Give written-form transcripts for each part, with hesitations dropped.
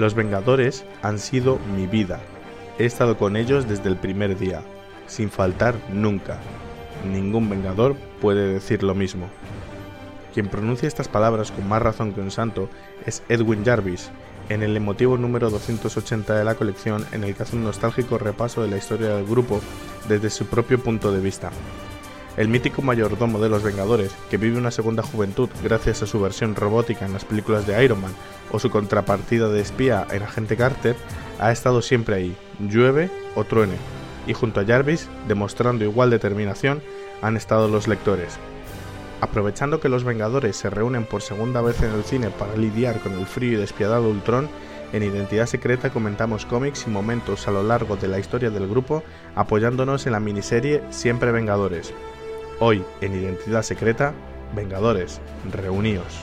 Los Vengadores han sido mi vida. He estado con ellos desde el primer día, sin faltar nunca. Ningún Vengador puede decir lo mismo. Quien pronuncia estas palabras con más razón que un santo es Edwin Jarvis, en el emotivo número 280 de la colección, en el que hace un nostálgico repaso de la historia del grupo desde su propio punto de vista. El mítico mayordomo de los Vengadores, que vive una segunda juventud gracias a su versión robótica en las películas de Iron Man o su contrapartida de espía en Agente Carter, ha estado siempre ahí, llueve o truene, y junto a Jarvis, demostrando igual determinación, han estado los lectores. Aprovechando que los Vengadores se reúnen por segunda vez en el cine para lidiar con el frío y despiadado Ultron, en Identidad Secreta comentamos cómics y momentos a lo largo de la historia del grupo, apoyándonos en la miniserie Siempre Vengadores. Hoy, en Identidad Secreta, Vengadores, reuníos.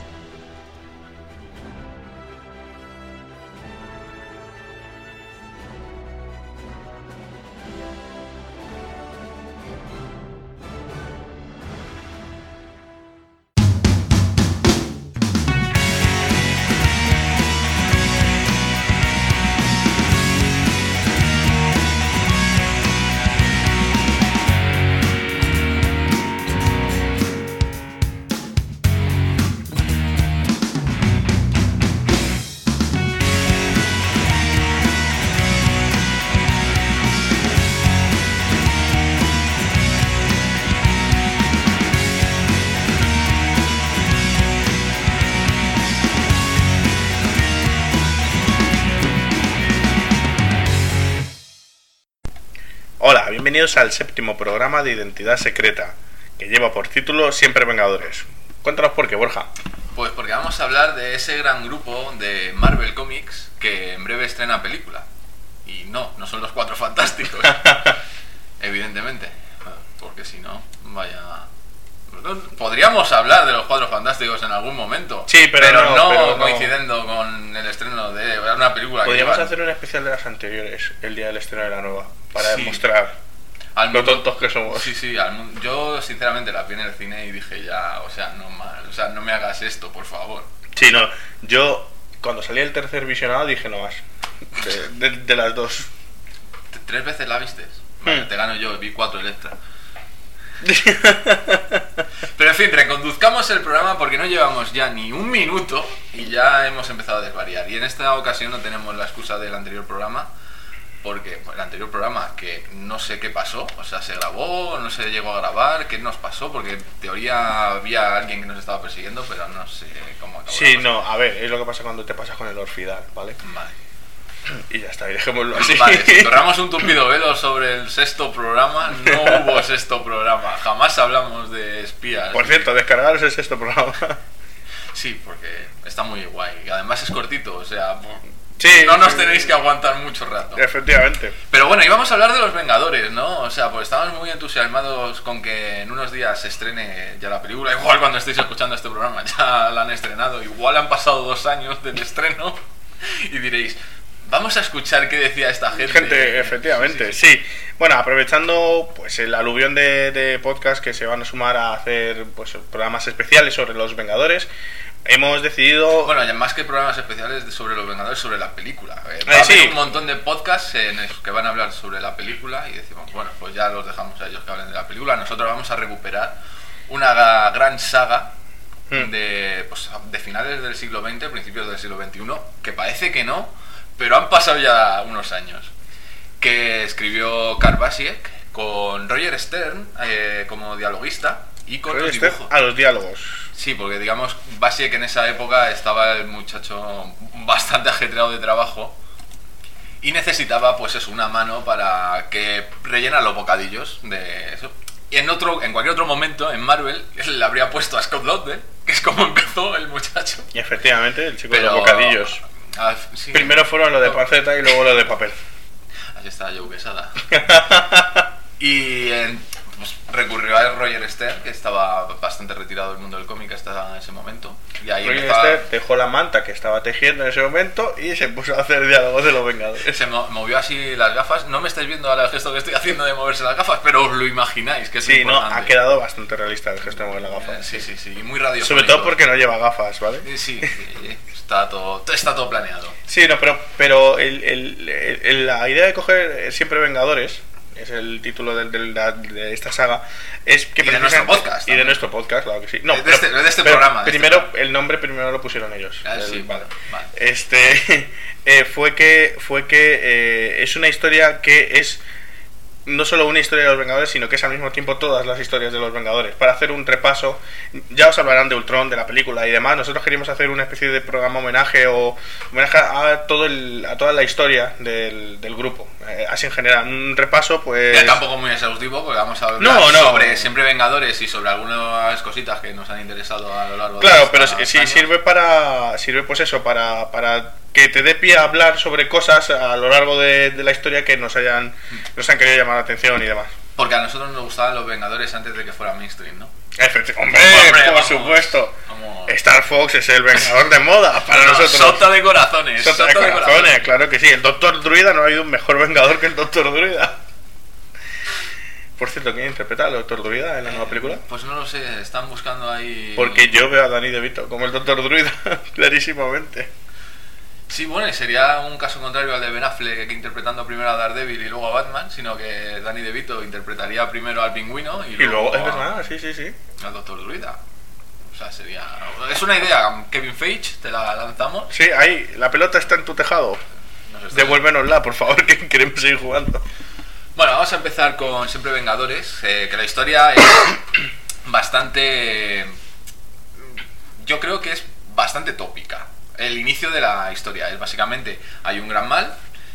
Hola, bienvenidos al séptimo programa de Identidad Secreta, que lleva por título Siempre Vengadores. Cuéntanos por qué, Borja. Pues porque vamos a hablar de ese gran grupo de Marvel Comics que en breve estrena película. Y no son los Cuatro Fantásticos, evidentemente, porque si no, vaya... Podríamos hablar de los Cuatro Fantásticos en algún momento, sí, pero no coincidiendo con el estreno de una película. Podríamos hacer un especial de las anteriores, el día del estreno de la nueva, para demostrar lo tontos que somos. Sí, yo sinceramente la vi en el cine y dije ya, no me hagas esto, por favor. Sí, no, yo cuando salí el tercer visionado dije no más, de las dos. ¿3 veces la vistes? Vale, te gano yo, vi 4 Electra. Pero en fin, reconduzcamos el programa porque no llevamos ya ni un minuto y ya hemos empezado a desvariar. Y en esta ocasión no tenemos la excusa del anterior programa, porque el anterior programa que no sé qué pasó, o sea, se grabó, no se llegó a grabar, qué nos pasó, porque en teoría había alguien que nos estaba persiguiendo, pero no sé cómo acabó. Sí, no, a ver, es lo que pasa cuando te pasas con el Orfidal, ¿vale? Vale. Y ya está, y dejémoslo así. Vale, si tornamos un tupido velo sobre el sexto programa, no hubo sexto programa, jamás hablamos de espías. Por cierto, descargaros el sexto programa. Sí, porque está muy guay, y además es cortito, o sea... Sí, no nos tenéis que aguantar mucho rato. Efectivamente. Pero bueno, íbamos a hablar de los Vengadores, ¿no? O sea, pues estamos muy entusiasmados con que en unos días se estrene ya la película. Igual cuando estéis escuchando este programa ya la han estrenado. Igual han pasado 2 años del estreno. Y diréis, vamos a escuchar qué decía esta gente. Efectivamente, sí. Bueno, aprovechando pues el aluvión de podcast que se van a sumar a hacer pues programas especiales sobre los Vengadores, hemos decidido... Bueno, ya más que programas especiales sobre los Vengadores, sobre la película. Va a haber un montón de podcasts en los que van a hablar sobre la película y decimos, bueno, pues ya los dejamos a ellos que hablen de la película. Nosotros vamos a recuperar una gran saga de finales del siglo XX, principios del siglo XXI, que parece que no, pero han pasado ya unos años, que escribió Karl Basiek con Roger Stern como dialoguista y con los dibujos. A los diálogos. Sí, porque digamos, Basiek en esa época estaba el muchacho bastante ajetreado de trabajo y necesitaba pues eso, una mano para que rellenar los bocadillos de eso. Y en cualquier otro momento en Marvel le habría puesto a Scott Lobdell, que es como empezó el muchacho. Y efectivamente, el chico de los bocadillos. Sí, primero fueron los de panceta y luego los de papel. Ahí está Joe Quesada. Y pues, recurrió a Roger Stern, que estaba bastante retirado del mundo del cómic hasta ese momento. Y ahí Roy Lister dejó la manta que estaba tejiendo en ese momento y se puso a hacer diálogos de los Vengadores. Se movió así las gafas. No me estáis viendo ahora el gesto que estoy haciendo de moverse las gafas, pero os lo imagináis, que es sí, importante. no, ha quedado bastante realista el gesto de mover las gafas. Sí, y muy radiofónico. Sobre todo porque no lleva gafas, ¿vale? Sí, está todo planeado. Sí, no, pero la idea de coger siempre Vengadores, es el título de esta saga, es que... Y de nuestro podcast. Y de nuestro podcast, claro que sí. No, de este programa. Primero, el nombre primero lo pusieron ellos. Sí, vale. Fue que es una historia que es no solo una historia de los Vengadores, sino que es al mismo tiempo todas las historias de los Vengadores. Para hacer un repaso, ya os hablarán de Ultron, de la película y demás. Nosotros queríamos hacer una especie de programa homenaje a toda la historia del grupo, así en general. Un repaso, pues... Ya tampoco muy exhaustivo, porque vamos a hablar sobre siempre Vengadores y sobre algunas cositas que nos han interesado a lo largo de pero sí sirve pues eso, para que te dé pie a hablar sobre cosas a lo largo de la historia que nos han querido llamar la atención y demás. Porque a nosotros nos gustaban los Vengadores antes de que fuera mainstream, ¿no? ¡Hombre, por supuesto! Star Fox es el Vengador de moda para nosotros. Sota de corazones. Sota de corazones, claro que sí. El Doctor Druida, no ha habido un mejor Vengador que el Doctor Druida. Por cierto, ¿quién interpreta al Doctor Druida en la nueva película? Pues no lo sé, están buscando ahí... Porque yo veo a Danny DeVito como el Doctor Druida, clarísimamente. Sí, bueno, y sería un caso contrario al de Ben Affleck interpretando primero a Daredevil y luego a Batman, sino que Danny DeVito interpretaría primero al Pingüino y luego es verdad, sí. Al Doctor Druida. O sea, sería... Es una idea, Kevin Feige, te la lanzamos. Sí, ahí, la pelota está en tu tejado. Devuélvenosla, por favor, que queremos seguir jugando. Bueno, vamos a empezar con Siempre Vengadores, que la historia es bastante... Yo creo que es bastante tópica. El inicio de la historia es básicamente, hay un gran mal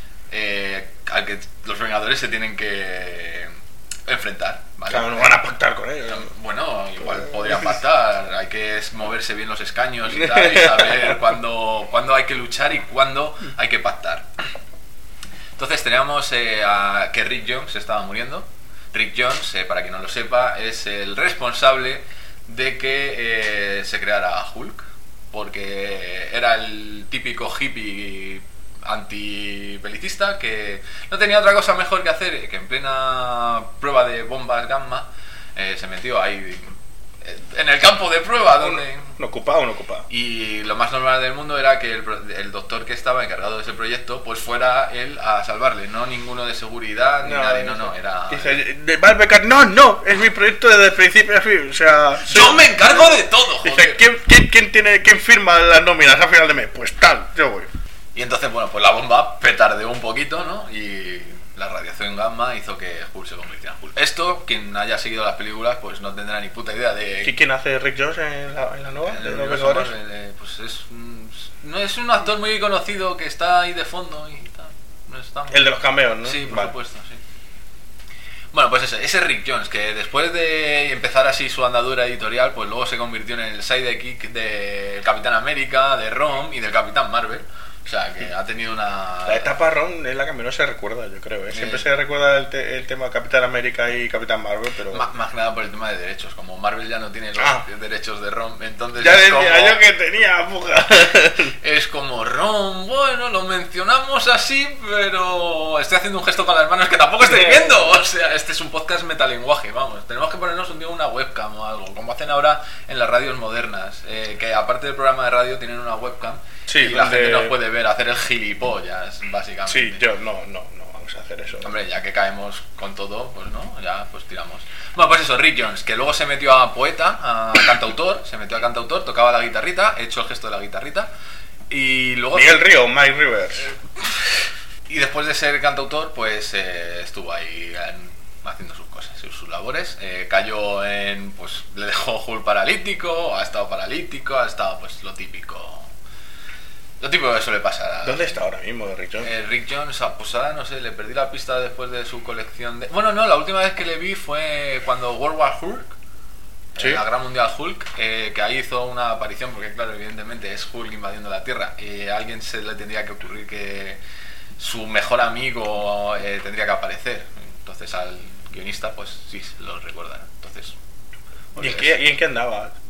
al que los Vengadores se tienen que enfrentar, ¿vale? Claro, no van a pactar con ellos. Bueno, igual podrían pactar, hay que moverse bien los escaños y tal, y saber cuándo hay que luchar y cuándo hay que pactar. Entonces teníamos que Rick Jones estaba muriendo. Rick Jones, para quien no lo sepa, es el responsable de que se creara Hulk, porque era el típico hippie antibelicista que no tenía otra cosa mejor que hacer que en plena prueba de bombas gamma se metió ahí en el campo de prueba donde... Un ocupado. Y lo más normal del mundo era que el doctor que estaba encargado de ese proyecto pues fuera él a salvarle, no ninguno de seguridad ni nadie, era... Dice, no, es mi proyecto desde el principio a fin, o sea... Yo me encargo de todo, joder. Dice, ¿quién firma las nóminas a final de mes? Pues tal, yo voy. Y entonces, bueno, pues la bomba petardeó un poquito, ¿no? Y la radiación gamma hizo que Hulk se convirtiera en Hulk. Esto, quien haya seguido las películas, pues no tendrá ni puta idea de... ¿Y quién hace Rick Jones en la nueva? ¿De los Vengadores? Pues no es un actor muy conocido que está ahí de fondo y tal. No está muy... El de los cameos, ¿no? Sí, por supuesto, sí. Bueno, pues ese Rick Jones, que después de empezar así su andadura editorial, pues luego se convirtió en el sidekick del Capitán América, de Rom y del Capitán Marvel. O sea, que ha tenido una... La etapa Ron es la que menos se recuerda, yo creo, ¿eh? Siempre se recuerda el tema Capitán América y Capitán Marvel, pero... Más que nada por el tema de derechos. Como Marvel ya no tiene los derechos de Ron, entonces... Ya decía yo que tenía, puja. Es como Ron, bueno, lo mencionamos así, pero... Estoy haciendo un gesto con las manos que tampoco estoy viendo. O sea, este es un podcast metalenguaje, vamos. Tenemos que ponernos un día una webcam o algo, como hacen ahora en las radios modernas. Que aparte del programa de radio tienen una webcam. Sí, y la gente nos puede ver hacer el gilipollas, básicamente. Sí, yo no vamos a hacer eso. Hombre, ya que caemos con todo, pues no, ya pues tiramos. Bueno, pues eso, Rick Jones, que luego se metió a poeta, a cantautor, tocaba la guitarrita, he hecho el gesto de la guitarrita, y luego... Miguel Río, Mike Rivers. Y después de ser cantautor, pues estuvo ahí haciendo sus cosas, sus labores, cayó en, pues le dejó Hulk paralítico, ha estado pues lo típico. Lo típico que suele pasar. ¿Dónde está ahora mismo Rick Jones? Rick Jones, pues ahora no sé, le perdí la pista después de su colección de... Bueno, no, la última vez que le vi fue cuando World War Hulk, ¿sí? La Guerra Mundial Hulk, que ahí hizo una aparición, porque claro, evidentemente es Hulk invadiendo la Tierra, y a alguien se le tendría que ocurrir que su mejor amigo tendría que aparecer. Entonces al guionista, pues sí, lo recuerdan. Entonces... ¿Y en qué andaba?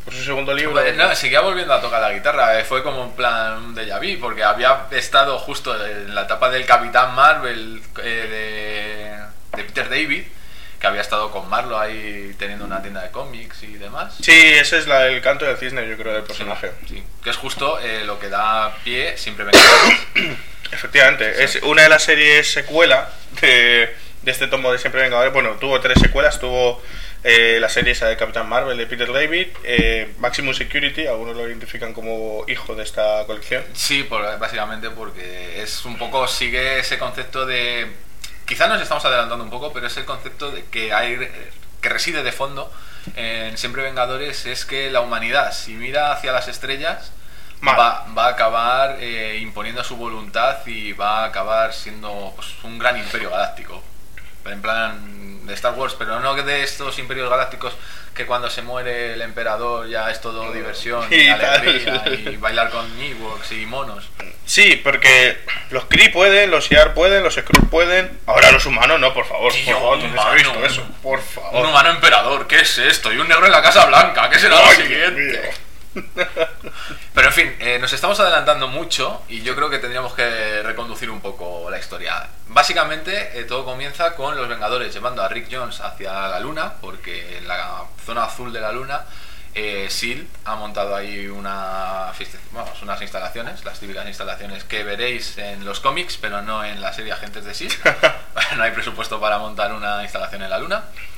Por su segundo libro. Pues, no, seguía volviendo a tocar la guitarra. Fue como en plan un déjà vu, porque había estado justo en la etapa del Capitán Marvel de Peter David, que había estado con Marlo ahí teniendo una tienda de cómics y demás. Sí, ese es el canto del cisne, yo creo, del personaje. Sí, que es justo lo que da pie Siempre Vengadores. Efectivamente, sí. Es una de las series secuela de este tomo de Siempre Vengadores. Bueno, tuvo 3 secuelas. Tuvo la serie esa de Capitán Marvel de Peter David, Maximum Security, algunos lo identifican como hijo de esta colección. Sí, básicamente porque es un poco, sigue ese concepto de... Quizá nos estamos adelantando un poco, pero es el concepto de que reside de fondo en Siempre Vengadores, es que la humanidad, si mira hacia las estrellas, va a acabar imponiendo su voluntad y va a acabar siendo pues, un gran imperio galáctico. En plan de Star Wars, pero no de estos imperios galácticos que cuando se muere el emperador ya es todo diversión y alegría y bailar con Ewoks y monos. Sí, porque los Kree pueden, los Shi'ar pueden, los Skrull pueden. Ahora los humanos no, por favor. Tío, por favor, ¿dónde se ha visto eso? Por favor. Un humano emperador, ¿qué es esto? Y un negro en la Casa Blanca, ¿qué será lo siguiente? Pero en fin, nos estamos adelantando mucho y yo creo que tendríamos que reconducir un poco la historia. Básicamente todo comienza con los Vengadores llevando a Rick Jones hacia la Luna, porque en la zona azul de la Luna S.H.I.E.L.D. ha montado ahí unas instalaciones, las típicas instalaciones que veréis en los cómics, pero no en la serie Agentes de S.H.I.E.L.D. No hay presupuesto para montar una instalación en la Luna.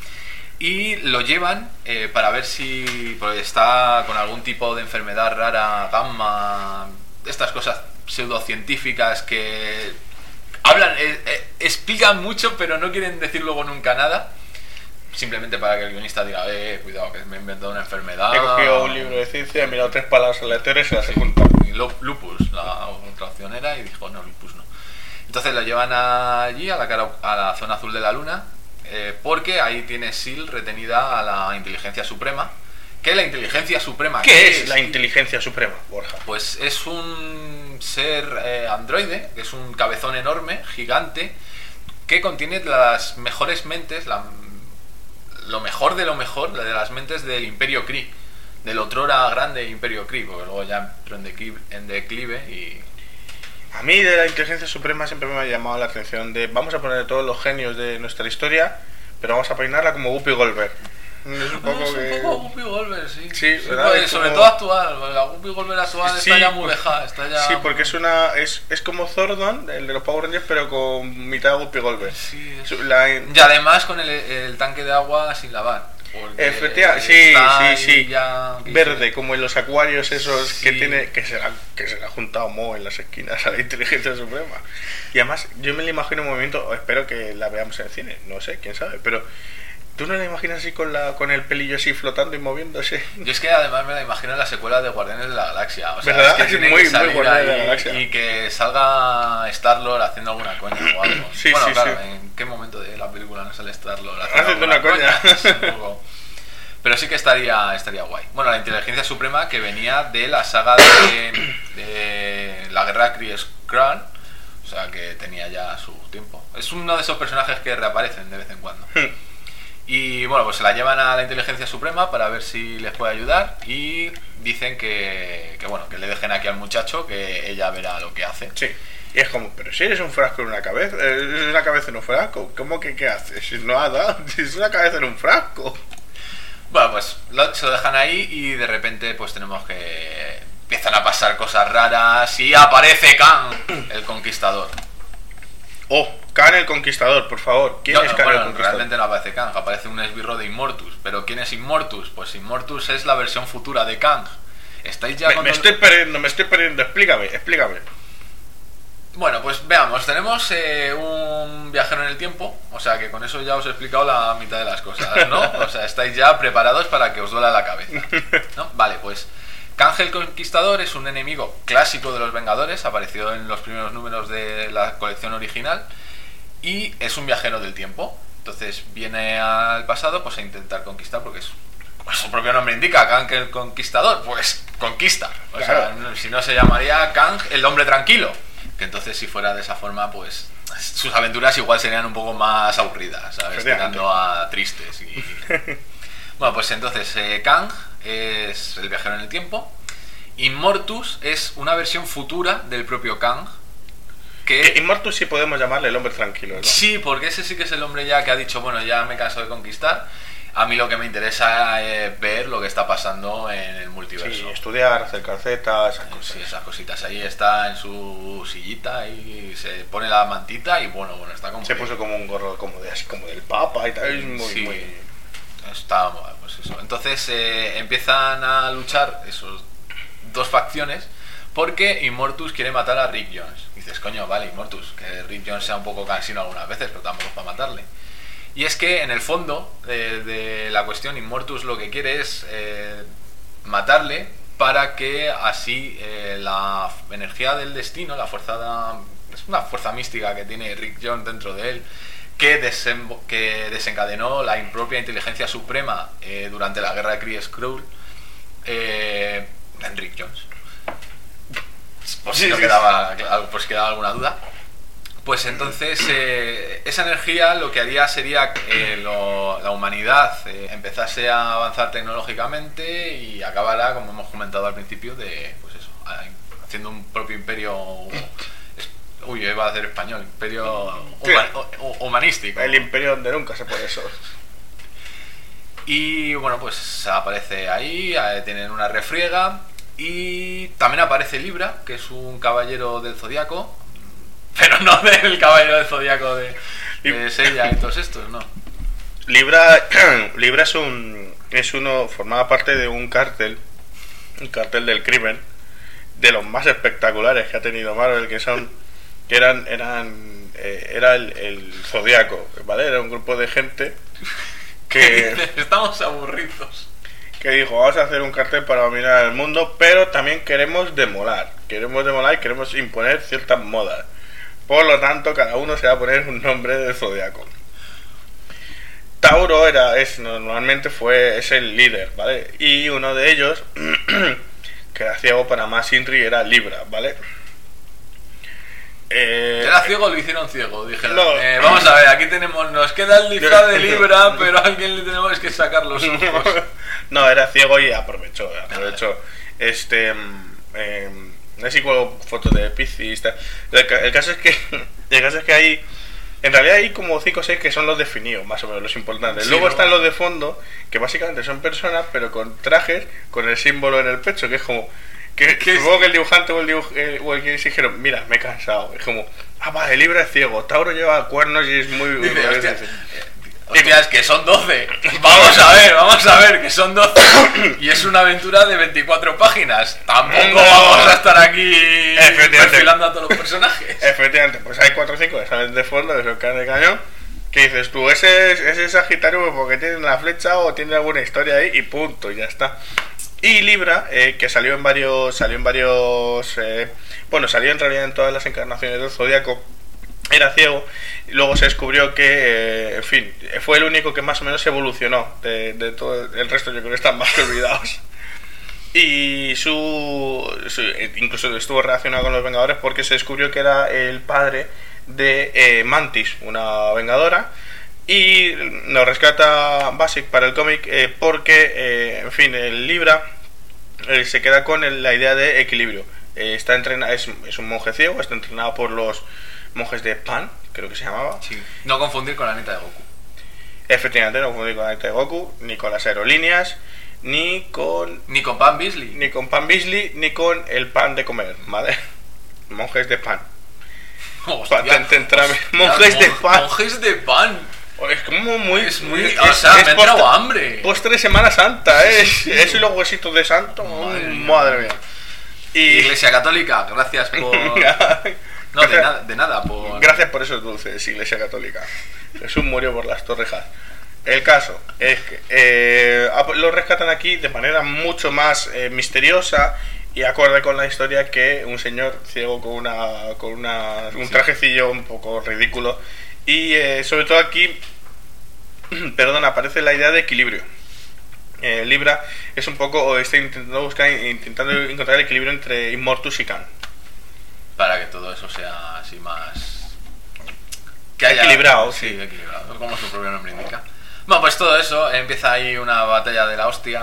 Y lo llevan para ver si está con algún tipo de enfermedad rara, gamma, estas cosas pseudocientíficas que hablan, explican mucho pero no quieren decir luego nunca nada, simplemente para que el guionista diga, cuidado que me he inventado una enfermedad. He cogido un libro de ciencia, he mirado 3 palabras aleatorias y las he juntado. Lupus, la otra opción era, y dijo, no, lupus no. Entonces lo llevan allí, a la zona azul de la Luna, porque ahí tiene S.H.I.E.L.D. retenida a la Inteligencia Suprema. ¿Qué la Inteligencia Suprema? ¿Qué es la Inteligencia Suprema, Borja? Pues es un ser androide, es un cabezón enorme, gigante, que contiene las mejores mentes, lo mejor de las mentes del Imperio Kree, del otrora grande Imperio Kree, porque luego ya entró en declive y... A mí de la Inteligencia Suprema siempre me ha llamado la atención de vamos a poner todos los genios de nuestra historia, pero vamos a peinarla como Whoopi Goldberg. Es un poco Whoopi Goldberg, sí. Sí, pues, sobre todo actual. La Whoopi Goldberg actual está ya muy vieja. Sí, porque es como Zordon, el de los Power Rangers, pero con mitad de Whoopi Goldberg. Sí, y además con el tanque de agua sin lavar. Efectivamente, sí. Ya, verde, como en los acuarios esos, sí. que se le ha juntado Mo en las esquinas a la Inteligencia Suprema. Y además yo me la imagino en un movimiento, espero que la veamos en el cine, no sé, quién sabe, pero ¿tú no la imaginas así con el pelillo así flotando y moviéndose? Yo es que además me la imagino en la secuela de Guardianes de la Galaxia, o sea, ¿verdad? Es que muy Guardianes de la Galaxia. Y que salga Star-Lord haciendo alguna coña o algo. Sí, bueno, sí, claro, sí. ¿En qué momento de la película no sale Star-Lord haciendo una coña? Pero sí que estaría guay. Bueno, la Inteligencia Suprema que venía de la saga de la guerra Kree-Skrull, o sea que tenía ya su tiempo. Es uno de esos personajes que reaparecen de vez en cuando. Y bueno, pues se la llevan a la Inteligencia Suprema para ver si les puede ayudar y dicen que le dejen aquí al muchacho, que ella verá lo que hace. Sí. Y es como, pero si eres un frasco en una cabeza, es una cabeza en un frasco, ¿cómo que qué haces? Nada, es una cabeza en un frasco. Bueno, pues se lo dejan ahí y de repente pues tenemos que... empiezan a pasar cosas raras y aparece Kang, el Conquistador. Oh, Kang el Conquistador, por favor. ¿Quién es Kang el Conquistador? Realmente no aparece Kang, aparece un esbirro de Immortus. ¿Pero quién es Immortus? Pues Immortus es la versión futura de Kang. ¿Estáis ya me estoy perdiendo, explícame. Bueno, pues veamos, tenemos un viajero en el tiempo, o sea que con eso ya os he explicado la mitad de las cosas, ¿no? O sea, estáis ya preparados para que os duela la cabeza, ¿no? Vale, pues Kang el Conquistador es un enemigo clásico de los Vengadores, apareció en los primeros números de la colección original y es un viajero del tiempo. Entonces viene al pasado pues a intentar conquistar, porque es, pues su propio nombre indica, Kang el Conquistador, pues conquista. O sea, si no se llamaría Kang el hombre tranquilo. Que entonces si fuera de esa forma, pues sus aventuras igual serían un poco más aburridas, ¿sabes? Tirando a tristes y... Bueno, pues entonces Kang es el viajero en el tiempo. Immortus es una versión futura del propio Kang. Que Immortus sí podemos llamarle el hombre tranquilo, ¿no? Sí, porque ese sí que es el hombre ya que ha dicho, bueno, ya me he cansado de conquistar. A mí lo que me interesa es ver lo que está pasando en el multiverso. Sí, estudiar, hacer calcetas, esas cosas. Sí, esas cositas. Ahí está en su sillita y se pone la mantita y bueno, está como... Se puso como un gorro como del Papa y tal. Es muy... Está, pues eso. Entonces empiezan a luchar esos dos facciones porque Immortus quiere matar a Rick Jones. Y dices, coño, vale, Immortus, que Rick Jones sea un poco cansino algunas veces, pero tampoco es para matarle. Y es que en el fondo de la cuestión, Immortus lo que quiere es matarle para que así la energía del destino, es una fuerza mística que tiene Rick Jones dentro de él, que desencadenó la impropia inteligencia suprema durante la guerra de Kree Skrull en Rick Jones. Por si quedaba alguna duda. Pues entonces esa energía lo que haría sería que la humanidad empezase a avanzar tecnológicamente y acabara, como hemos comentado al principio, haciendo un propio imperio. Iba a hacer español, imperio humanístico. El imperio donde nunca se puede eso. Y bueno, pues aparece ahí, tienen una refriega y también aparece Libra, que es un caballero del Zodíaco. Pero no del caballero del Zodíaco de Seiya y todos estos, no. Libra formaba parte de un cartel del crimen, de los más espectaculares que ha tenido Marvel, era el Zodíaco, ¿vale? Era un grupo de gente que estamos aburridos. Que dijo, vamos a hacer un cartel para dominar el mundo, pero también queremos demolar y queremos imponer ciertas modas. Por lo tanto, cada uno se va a poner un nombre del Zodíaco. Tauro normalmente es el líder, ¿vale? Y uno de ellos, que era ciego para más Inri, era Libra, ¿vale? Era ciego, lo hicieron ciego. Dijeron, vamos a ver, aquí nos queda el disfraz de Libra, pero a alguien le tenemos que sacar los ojos. No, era ciego y aprovechó. No sé si cuelgo fotos de Piscis. El caso es que hay, en realidad hay como 5 o 6 que son los definidos, más o menos los importantes. Sí, luego están los de fondo, que básicamente son personas, pero con trajes, con el símbolo en el pecho, que es como... Supongo que el dibujante o el que dijeron, mira, me he cansado. Es como, vale, Libra es ciego, Tauro lleva cuernos y es muy... Hostia, es que son 12. Vamos a ver, que son 12. Y es una aventura de 24 páginas. Tampoco vamos a estar aquí perfilando a todos los personajes. Efectivamente, pues hay 4 o 5 que salen de fondo, que son carne de cañón. Que dices tú, ese Sagitario porque tiene la flecha o tiene alguna historia ahí y punto, y ya está. Y Libra, que salió en realidad en todas las encarnaciones del Zodíaco, era ciego, y luego se descubrió que, fue el único que más o menos evolucionó de todo el resto. Yo creo que están más que olvidados. Y incluso estuvo relacionado con los Vengadores porque se descubrió que era el padre de Mantis, una Vengadora, y nos rescata Basic para el cómic porque, el Libra se queda con la idea de equilibrio. Está entrenado, es un monje ciego, está entrenado por los monjes de Pan, creo que se llamaba. Sí. No confundir con la neta de Goku. Efectivamente, no confundir con la neta de Goku, ni con las aerolíneas, ni con Pan Beasley. Ni con Pan Beasley, ni con el pan de comer, ¿vale? Monjes de Pan. Hostia, monjes de Pan. Monjes de Pan. Es como muy... me he entrado hambre. Postre de Semana Santa, eso y los huesitos de santo. Madre mía. Iglesia Católica, gracias por... No, de nada por... Gracias por esos dulces, Iglesia Católica. Jesús murió por las torrejas. El caso es que lo rescatan aquí de manera mucho más misteriosa y acorde con la historia que un señor ciego con un trajecillo un poco ridículo. Y sobre todo aquí, aparece la idea de equilibrio. Libra es un poco, está intentando encontrar el equilibrio entre Immortus y Kang. Para que todo eso sea así más... equilibrado, sí, equilibrado, como su propio nombre indica. Bueno, pues todo eso, empieza ahí una batalla de la hostia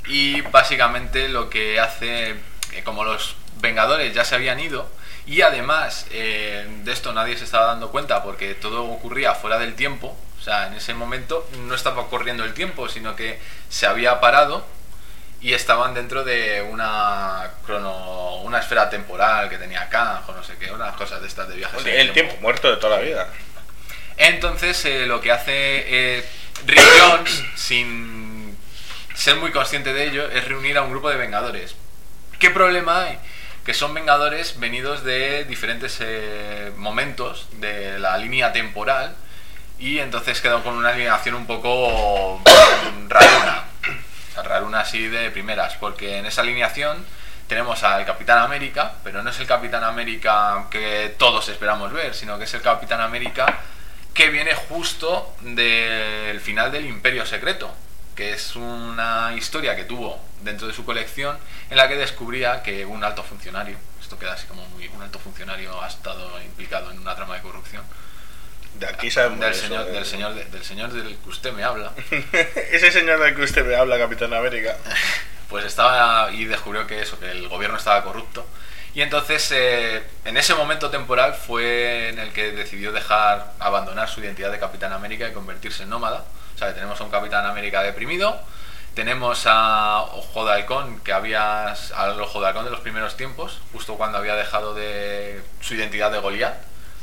y básicamente lo que hace, como los Vengadores ya se habían ido, y además de esto nadie se estaba dando cuenta porque todo ocurría fuera del tiempo, o sea, en ese momento no estaba corriendo el tiempo, sino que se había parado y estaban dentro de una esfera temporal que tenía Kang o no sé qué, unas cosas de estas de viajes. El tiempo muerto de toda la vida. Entonces lo que hace Rick Jones, sin ser muy consciente de ello, es reunir a un grupo de Vengadores. ¿Qué problema hay? Que son Vengadores venidos de diferentes momentos de la línea temporal, y entonces quedó con una alineación un poco raruna. O sea, raruna así de primeras, porque en esa alineación tenemos al Capitán América, pero no es el Capitán América que todos esperamos ver, sino que es el Capitán América que viene justo del final del Imperio Secreto, que es una historia que tuvo dentro de su colección en la que descubría que un alto funcionario, esto queda así como muy, un alto funcionario ha estado implicado en una trama de corrupción. De aquí sabemos del señor del que usted me habla. Ese señor del que usted me habla, Capitán América. Pues estaba y descubrió que el gobierno estaba corrupto. Y entonces, en ese momento temporal fue en el que decidió abandonar su identidad de Capitán América y convertirse en nómada. O sea, que tenemos a un Capitán América deprimido, tenemos a Ojo de Halcón, al Ojo de Halcón de los primeros tiempos, justo cuando había dejado de su identidad de Goliat,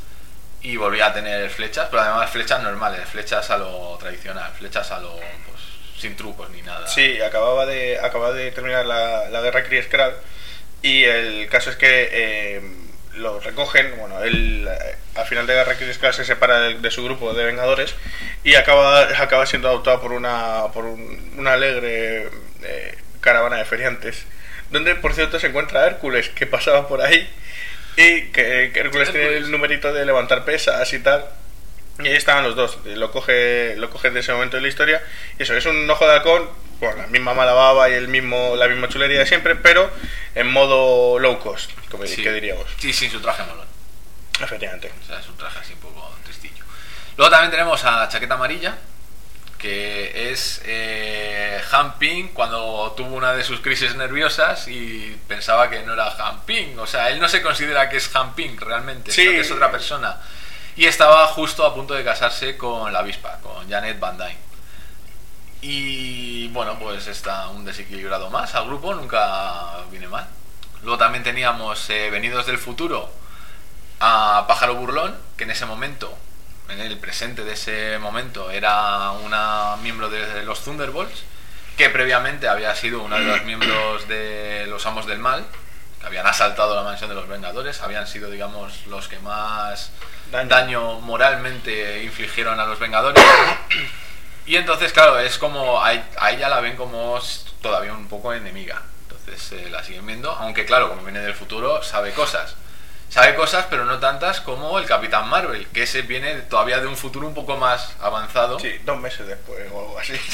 y volvía a tener flechas, pero además flechas normales, flechas a lo tradicional, flechas a lo, pues, sin trucos ni nada. Sí, acababa de terminar la guerra Kree-Skrull, y el caso es que lo recogen. Bueno, él al final de Guerra Kree-Skrull se separa de su grupo de Vengadores y acaba siendo adoptado por una alegre caravana de feriantes, donde por cierto se encuentra Hércules, que pasaba por ahí, y que Hércules tiene el numerito de levantar pesas y tal, y ahí estaban los dos. Lo coge de ese momento de la historia, y eso es un Ojo de Halcón con la misma mala baba y la misma chulería de siempre, pero en modo low cost, como sí, que diríamos. Sí, su traje molón. Efectivamente. O sea, es un traje así un poco tristillo. Luego también tenemos a Chaqueta Amarilla, que es Han Ping cuando tuvo una de sus crisis nerviosas y pensaba que no era Han Ping. O sea, él no se considera que es Han Ping realmente, sí, sino que es otra persona. Y estaba justo a punto de casarse con la avispa, con Janet Van Dyne. Y bueno, pues está un desequilibrado más al grupo, nunca viene mal. Luego también teníamos venidos del futuro a Pájaro Burlón, que en ese momento, en el presente de ese momento, era una miembro de los Thunderbolts, que previamente había sido una de los miembros de los Amos del Mal, que habían asaltado la mansión de los Vengadores, habían sido, digamos, los que más daño moralmente infligieron a los Vengadores. Y entonces, claro, es como a ella la ven como todavía un poco enemiga. Entonces la siguen viendo, aunque claro, como viene del futuro, sabe cosas, pero no tantas como el Capitán Marvel, que ese viene todavía de un futuro un poco más avanzado. Sí, 2 meses después o algo así.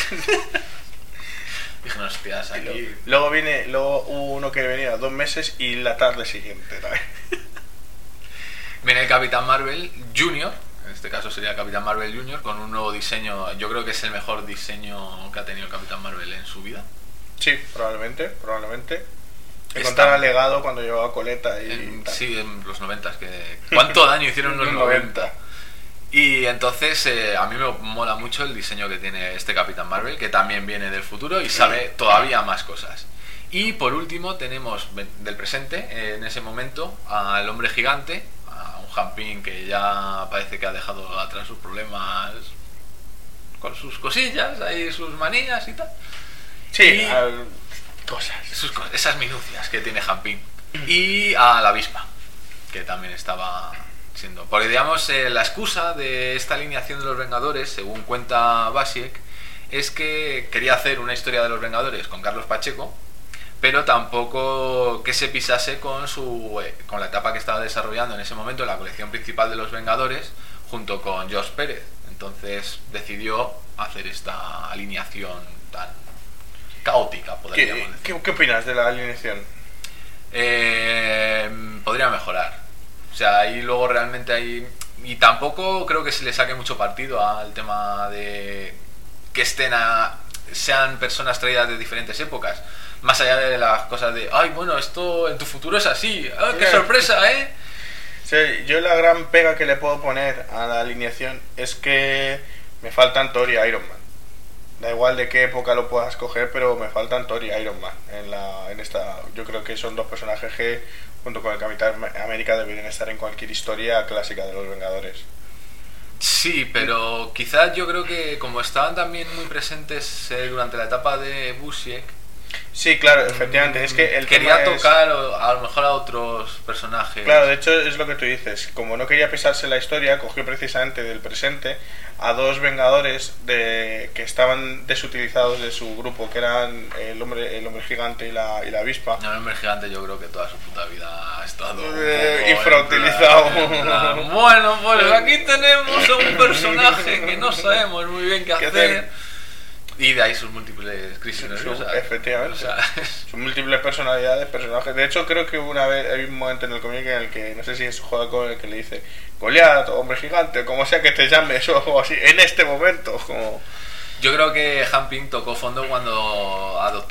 Dije, hostias, aquí... Luego hubo uno que venía 2 meses y la tarde siguiente también. Viene el Capitán Marvel Junior, en este caso sería el Capitán Marvel Junior, con un nuevo diseño. Yo creo que es el mejor diseño que ha tenido el Capitán Marvel en su vida. Sí, probablemente. Encontrar al legado cuando llevaba coleta y tal. Sí, en los 90, ¿cuánto daño hicieron los 90? Y entonces a mí me mola mucho el diseño que tiene este Capitán Marvel, que también viene del futuro y sabe todavía más cosas. Y por último tenemos del presente, en ese momento, al Hombre Gigante, a un Han Ping que ya parece que ha dejado atrás sus problemas con sus cosillas, ahí sus manías y tal. Sí, cosas. Esas minucias que tiene Han Ping. Y a la avispa, que también estaba siendo... Porque digamos, la excusa de esta alineación de los Vengadores, según cuenta Basiek, es que quería hacer una historia de los Vengadores con Carlos Pacheco, pero tampoco que se pisase con la etapa que estaba desarrollando en ese momento la colección principal de los Vengadores, junto con Josh Pérez. Entonces decidió hacer esta alineación tan caótica, podríamos decir. ¿Qué opinas de la alineación? Podría mejorar. O sea, ahí luego realmente hay... Y tampoco creo que se le saque mucho partido al tema de que estén sean personas traídas de diferentes épocas. Más allá de las cosas de, ay, bueno, esto en tu futuro es así, ¡oh, qué sorpresa, eh! Sí, yo la gran pega que le puedo poner a la alineación es que me faltan Thor y Iron Man. Da igual de qué época lo puedas coger, pero me faltan Thor y Iron Man en esta. Yo creo que son dos personajes que, junto con el Capitán América, deberían estar en cualquier historia clásica de los Vengadores. Sí, pero quizás yo creo que como estaban también muy presentes durante la etapa de Busiek. Sí, claro, efectivamente. Es que quería tocar a lo mejor a otros personajes. Claro, de hecho es lo que tú dices. Como no quería pisarse la historia, cogió precisamente del presente a dos Vengadores que estaban desutilizados de su grupo, que eran el hombre gigante y la avispa. El hombre gigante yo creo que toda su puta vida ha estado infrautilizado. Bueno, pues aquí tenemos a un personaje que no sabemos muy bien qué hacer. Y de ahí sus múltiples crisis nerviosas. Efectivamente. O sea, sus múltiples personalidades, personajes. De hecho, creo que hay un momento en el cómic en el que, no sé si es juega con el que le dice Goliat o hombre gigante, como sea que te llames, o algo así, en este momento. Como... Yo creo que Han Ping tocó fondo cuando adoptó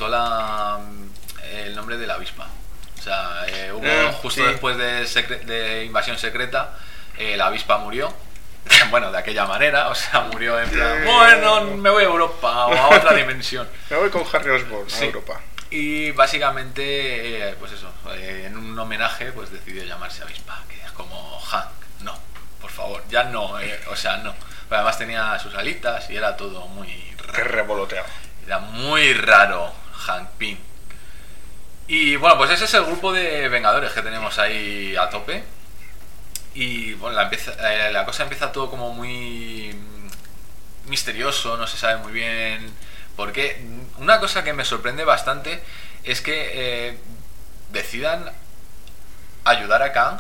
el nombre de la avispa. O sea, hubo justo después de Invasión Secreta, la avispa murió. Bueno, de aquella manera, o sea, murió en plan, bueno, me voy a Europa o a otra dimensión. Me voy con Harry Osborn a Europa. Y básicamente, pues eso, en un homenaje, pues decidió llamarse Avispa, que es como Hank. No, por favor, ya no, o sea, no. Pero además tenía sus alitas y era todo muy raro. Qué revoloteado. Era muy raro, Hank Pym. Y bueno, pues ese es el grupo de Vengadores que tenemos ahí a tope. Y bueno, la cosa empieza todo como muy misterioso, no se sabe muy bien por qué. Una cosa que me sorprende bastante es que decidan ayudar a Kang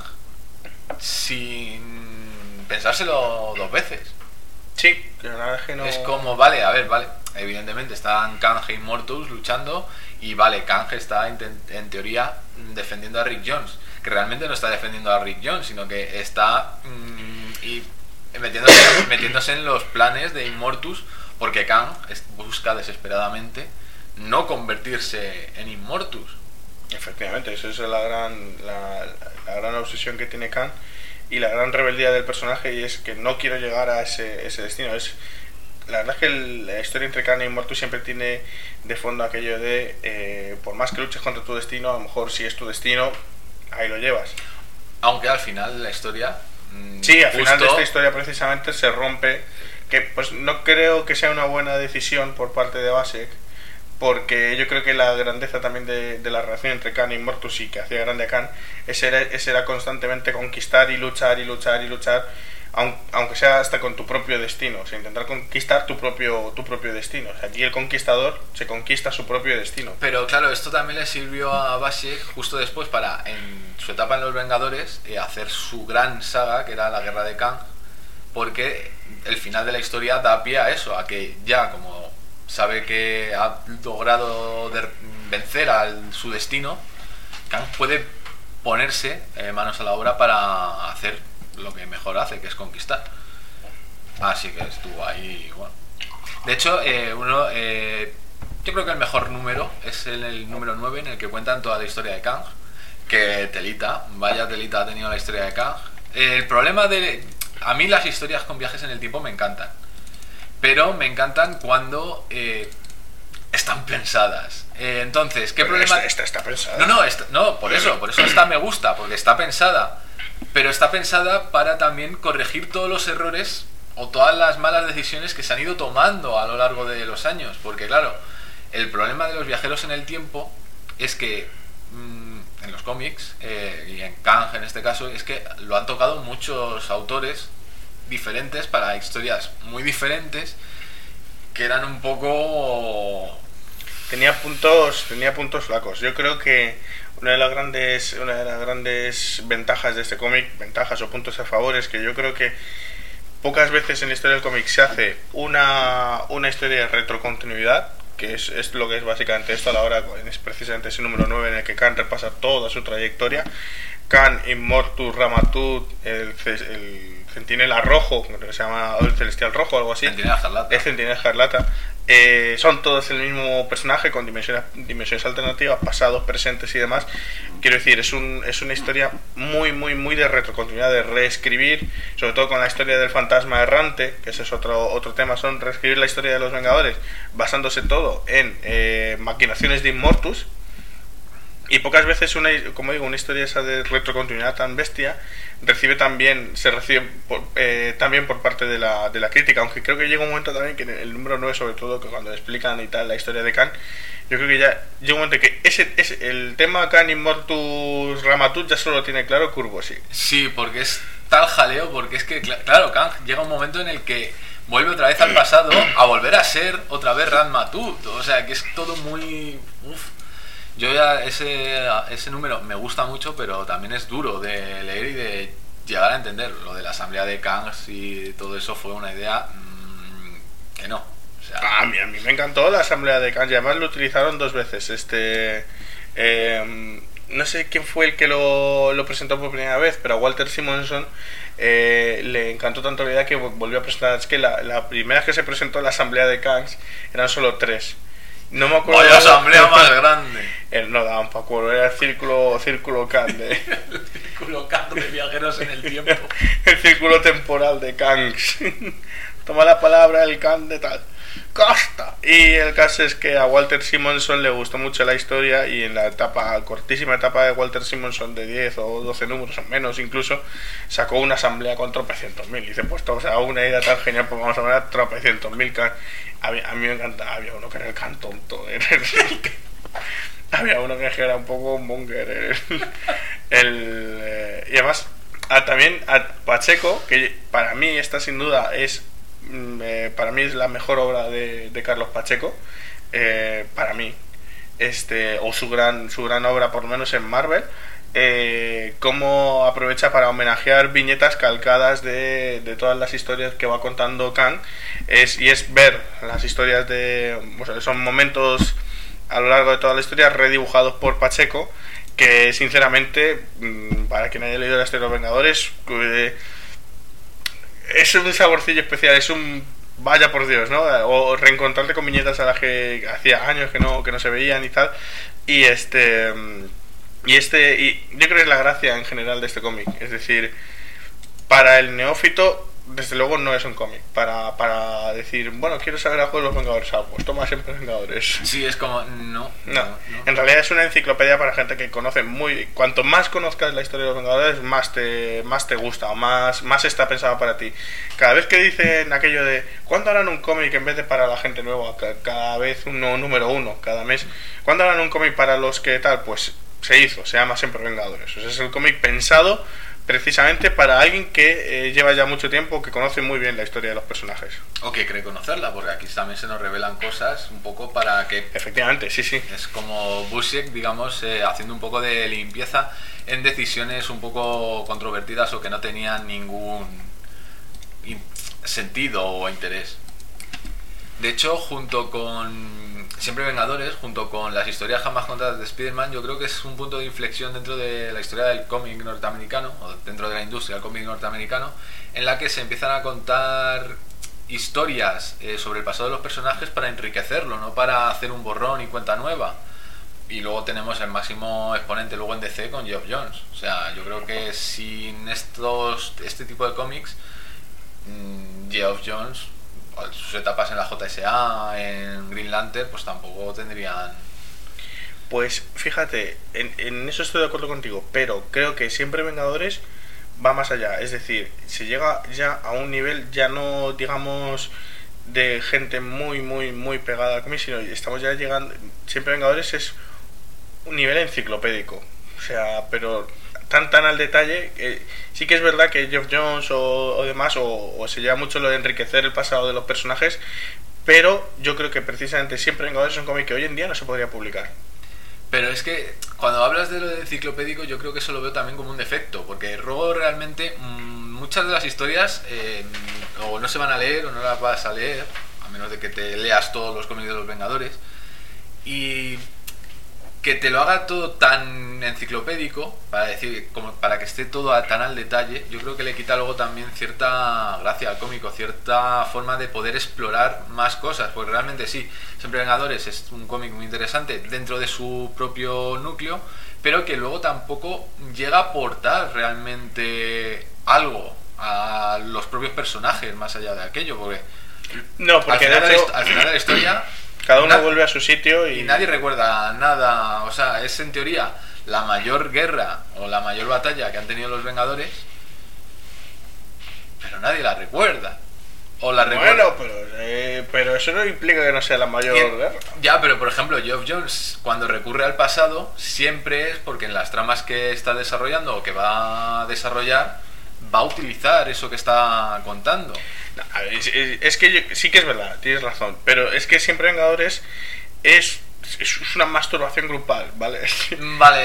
sin pensárselo dos veces. Sí, que la verdad es que no... Es como, vale, evidentemente están Kang e Immortus luchando y vale, Kang está en teoría defendiendo a Rick Jones, que realmente no está defendiendo a Rick Jones, sino que está metiéndose en los planes de Immortus, porque Kang busca desesperadamente no convertirse en Immortus. Efectivamente, esa es la gran obsesión que tiene Kang y la gran rebeldía del personaje, y es que no quiero llegar a ese destino. La verdad es que la historia entre Kang e Immortus siempre tiene de fondo aquello de por más que luches contra tu destino, a lo mejor si es tu destino, ahí lo llevas. Aunque al final la historia... Sí, al final de esta historia precisamente se rompe, que pues no creo que sea una buena decisión por parte de Busiek, porque yo creo que la grandeza también de la relación entre Kang e Immortus, y que hacía grande a Kang, ese era constantemente conquistar y luchar y luchar y luchar, aunque sea hasta con tu propio destino, o sea, intentar conquistar tu propio destino. O sea, aquí el conquistador se conquista su propio destino. Pero claro, esto también le sirvió a Busiek justo después para, en su etapa en Los Vengadores, hacer su gran saga, que era la Guerra de Kang, porque el final de la historia da pie a eso, a que ya como sabe que ha logrado vencer a su destino, Kang puede ponerse manos a la obra para hacer lo que mejor hace, que es conquistar. Así que estuvo ahí, bueno. De hecho, yo creo que el mejor número es el número 9, en el que cuentan toda la historia de Kang. Que telita, vaya telita ha tenido la historia de Kang. El problema a mí las historias con viajes en el tiempo me encantan, pero me encantan cuando están pensadas. Entonces, ¿qué problema? Esta está pensada. No, por eso esta me gusta, porque está pensada. Pero está pensada para también corregir todos los errores o todas las malas decisiones que se han ido tomando a lo largo de los años. Porque claro, el problema de los viajeros en el tiempo es que en los cómics, y en Kang en este caso, es que lo han tocado muchos autores diferentes para historias muy diferentes, que eran un poco... Tenía puntos flacos. Yo creo que una de las grandes ventajas de este cómic, ventajas o puntos a favor, es que yo creo que pocas veces en la historia del cómic se hace una historia de retrocontinuidad, que es lo que es básicamente esto a la hora, es precisamente ese número 9 en el que Kang repasa toda su trayectoria. Kang, Immortus, Ramatut, el Centinela Rojo, que se llama el Celestial Rojo, algo así. Centinela Escarlata. El Centinela Escarlata. son todos el mismo personaje con dimensiones alternativas, pasados, presentes y demás. Quiero decir, es una historia muy de retrocontinuidad, de reescribir, sobre todo con la historia del fantasma errante, que ese es otro tema, son reescribir la historia de los Vengadores basándose todo en maquinaciones de Immortus. Y pocas veces una historia esa de retrocontinuidad tan bestia se recibe también por parte de la crítica, aunque creo que llega un momento también que en el número 9, sobre todo, que cuando explican y tal la historia de Kang, yo creo que ya llega un momento que el tema Kang Immortus Ramatut ya solo tiene claro Curvo, sí. Sí, porque es tal jaleo, porque es que, claro, Kang llega un momento en el que vuelve otra vez al pasado a volver a ser otra vez Ramatut, o sea, que es todo muy... Yo ya ese número me gusta mucho, pero también es duro de leer y de llegar a entender. Lo de la asamblea de Kangs y todo eso fue una idea que no. O sea, a mí me encantó la asamblea de Kangs y además lo utilizaron 2 veces. No sé quién fue el que lo presentó por primera vez, pero a Walter Simonson le encantó tanto la idea que volvió a presentar. Es que la primera vez que se presentó la asamblea de Kangs eran solo 3. No me acuerdo. Vaya asamblea más grande. No daban para acuerdo, era el círculo Kang el círculo Kang de viajeros en el tiempo. El círculo temporal de Kangs. Toma la palabra el Kang de tal. ¡Costa! Y el caso es que a Walter Simonson le gustó mucho la historia y en la cortísima etapa de Walter Simonson de 10 o 12 números o menos incluso, sacó una asamblea con tropecientos mil. Y dice, pues una idea tan genial, pues vamos a ver tropecientos mil Kang. A mí me encantaba, había uno que era el Kang tonto. Había uno que era un poco un monger. Y además, también a Pacheco, que para mí esta sin duda es la mejor obra de Carlos Pacheco, para mí, o su gran obra por lo menos en Marvel. Cómo aprovecha para homenajear viñetas calcadas de todas las historias que va contando Kang, es ver las historias son momentos a lo largo de toda la historia redibujados por Pacheco, que sinceramente, para quien haya leído la historia de los Vengadores, es un saborcillo especial, es un vaya por Dios, ¿no? O reencontrarte con viñetas a las que hacía años que no se veían y tal. Y yo creo que es la gracia en general de este cómic. Es decir, para el neófito, desde luego no es un cómic para decir, bueno, quiero saber algo de los Vengadores, pues toma siempre Vengadores. Sí, es como, no. En realidad es una enciclopedia para gente que conoce cuanto más conozcas la historia de los Vengadores, más te gusta, o más está pensado para ti. Cada vez que dicen aquello de ¿cuándo harán un cómic en vez de para la gente nueva? Cada vez un número 1, cada mes. ¿Cuándo harán un cómic para los que tal? Pues se llama siempre Vengadores. O sea, es el cómic pensado precisamente para alguien que lleva ya mucho tiempo, que conoce muy bien la historia de los personajes. O que cree conocerla, porque aquí también se nos revelan cosas un poco para que... Efectivamente, sí. Es como Busiek, digamos, haciendo un poco de limpieza en decisiones un poco controvertidas o que no tenían ningún sentido o interés. De hecho, junto con Siempre Vengadores, junto con las historias jamás contadas de Spider-Man, yo creo que es un punto de inflexión dentro de la historia del cómic norteamericano, o dentro de la industria del cómic norteamericano, en la que se empiezan a contar historias sobre el pasado de los personajes para enriquecerlo, no para hacer un borrón y cuenta nueva. Y luego tenemos el máximo exponente luego en DC con Geoff Johns. O sea, yo creo que sin este tipo de cómics, Geoff Johns, sus etapas en la JSA, en Green Lantern, pues tampoco tendrían... Pues fíjate, en eso estoy de acuerdo contigo, pero creo que Siempre Vengadores va más allá. Es decir, se llega ya a un nivel, ya no digamos de gente muy pegada al cómic, sino estamos ya llegando... Siempre Vengadores es un nivel enciclopédico, o sea, pero tan al detalle. Sí que es verdad que Geoff Johns o demás o se lleva mucho lo de enriquecer el pasado de los personajes, pero yo creo que precisamente Siempre Vengadores es un cómic que hoy en día no se podría publicar. Pero es que cuando hablas de lo de enciclopédico, yo creo que eso lo veo también como un defecto, porque luego realmente muchas de las historias o no se van a leer o no las vas a leer, a menos de que te leas todos los cómics de los Vengadores, y que te lo haga todo tan enciclopédico, para decir, como para que esté todo tan al detalle, yo creo que le quita luego también cierta gracia al cómico, cierta forma de poder explorar más cosas, porque realmente sí, Siempre Vengadores es un cómic muy interesante dentro de su propio núcleo, pero que luego tampoco llega a aportar realmente algo a los propios personajes más allá de aquello, porque porque al final de la historia cada uno vuelve a su sitio y nadie recuerda nada. O sea, es en teoría la mayor guerra o la mayor batalla que han tenido los Vengadores, pero nadie la recuerda. O la recuerda. Bueno, pero eso no implica que no sea la mayor guerra. Ya, pero por ejemplo, Geoff Jones, cuando recurre al pasado, siempre es porque en las tramas que está desarrollando o que va a desarrollar, va a utilizar eso que está contando. No, es que sí que es verdad, tienes razón, pero es que Siempre Vengadores es una masturbación grupal, ¿vale? Vale.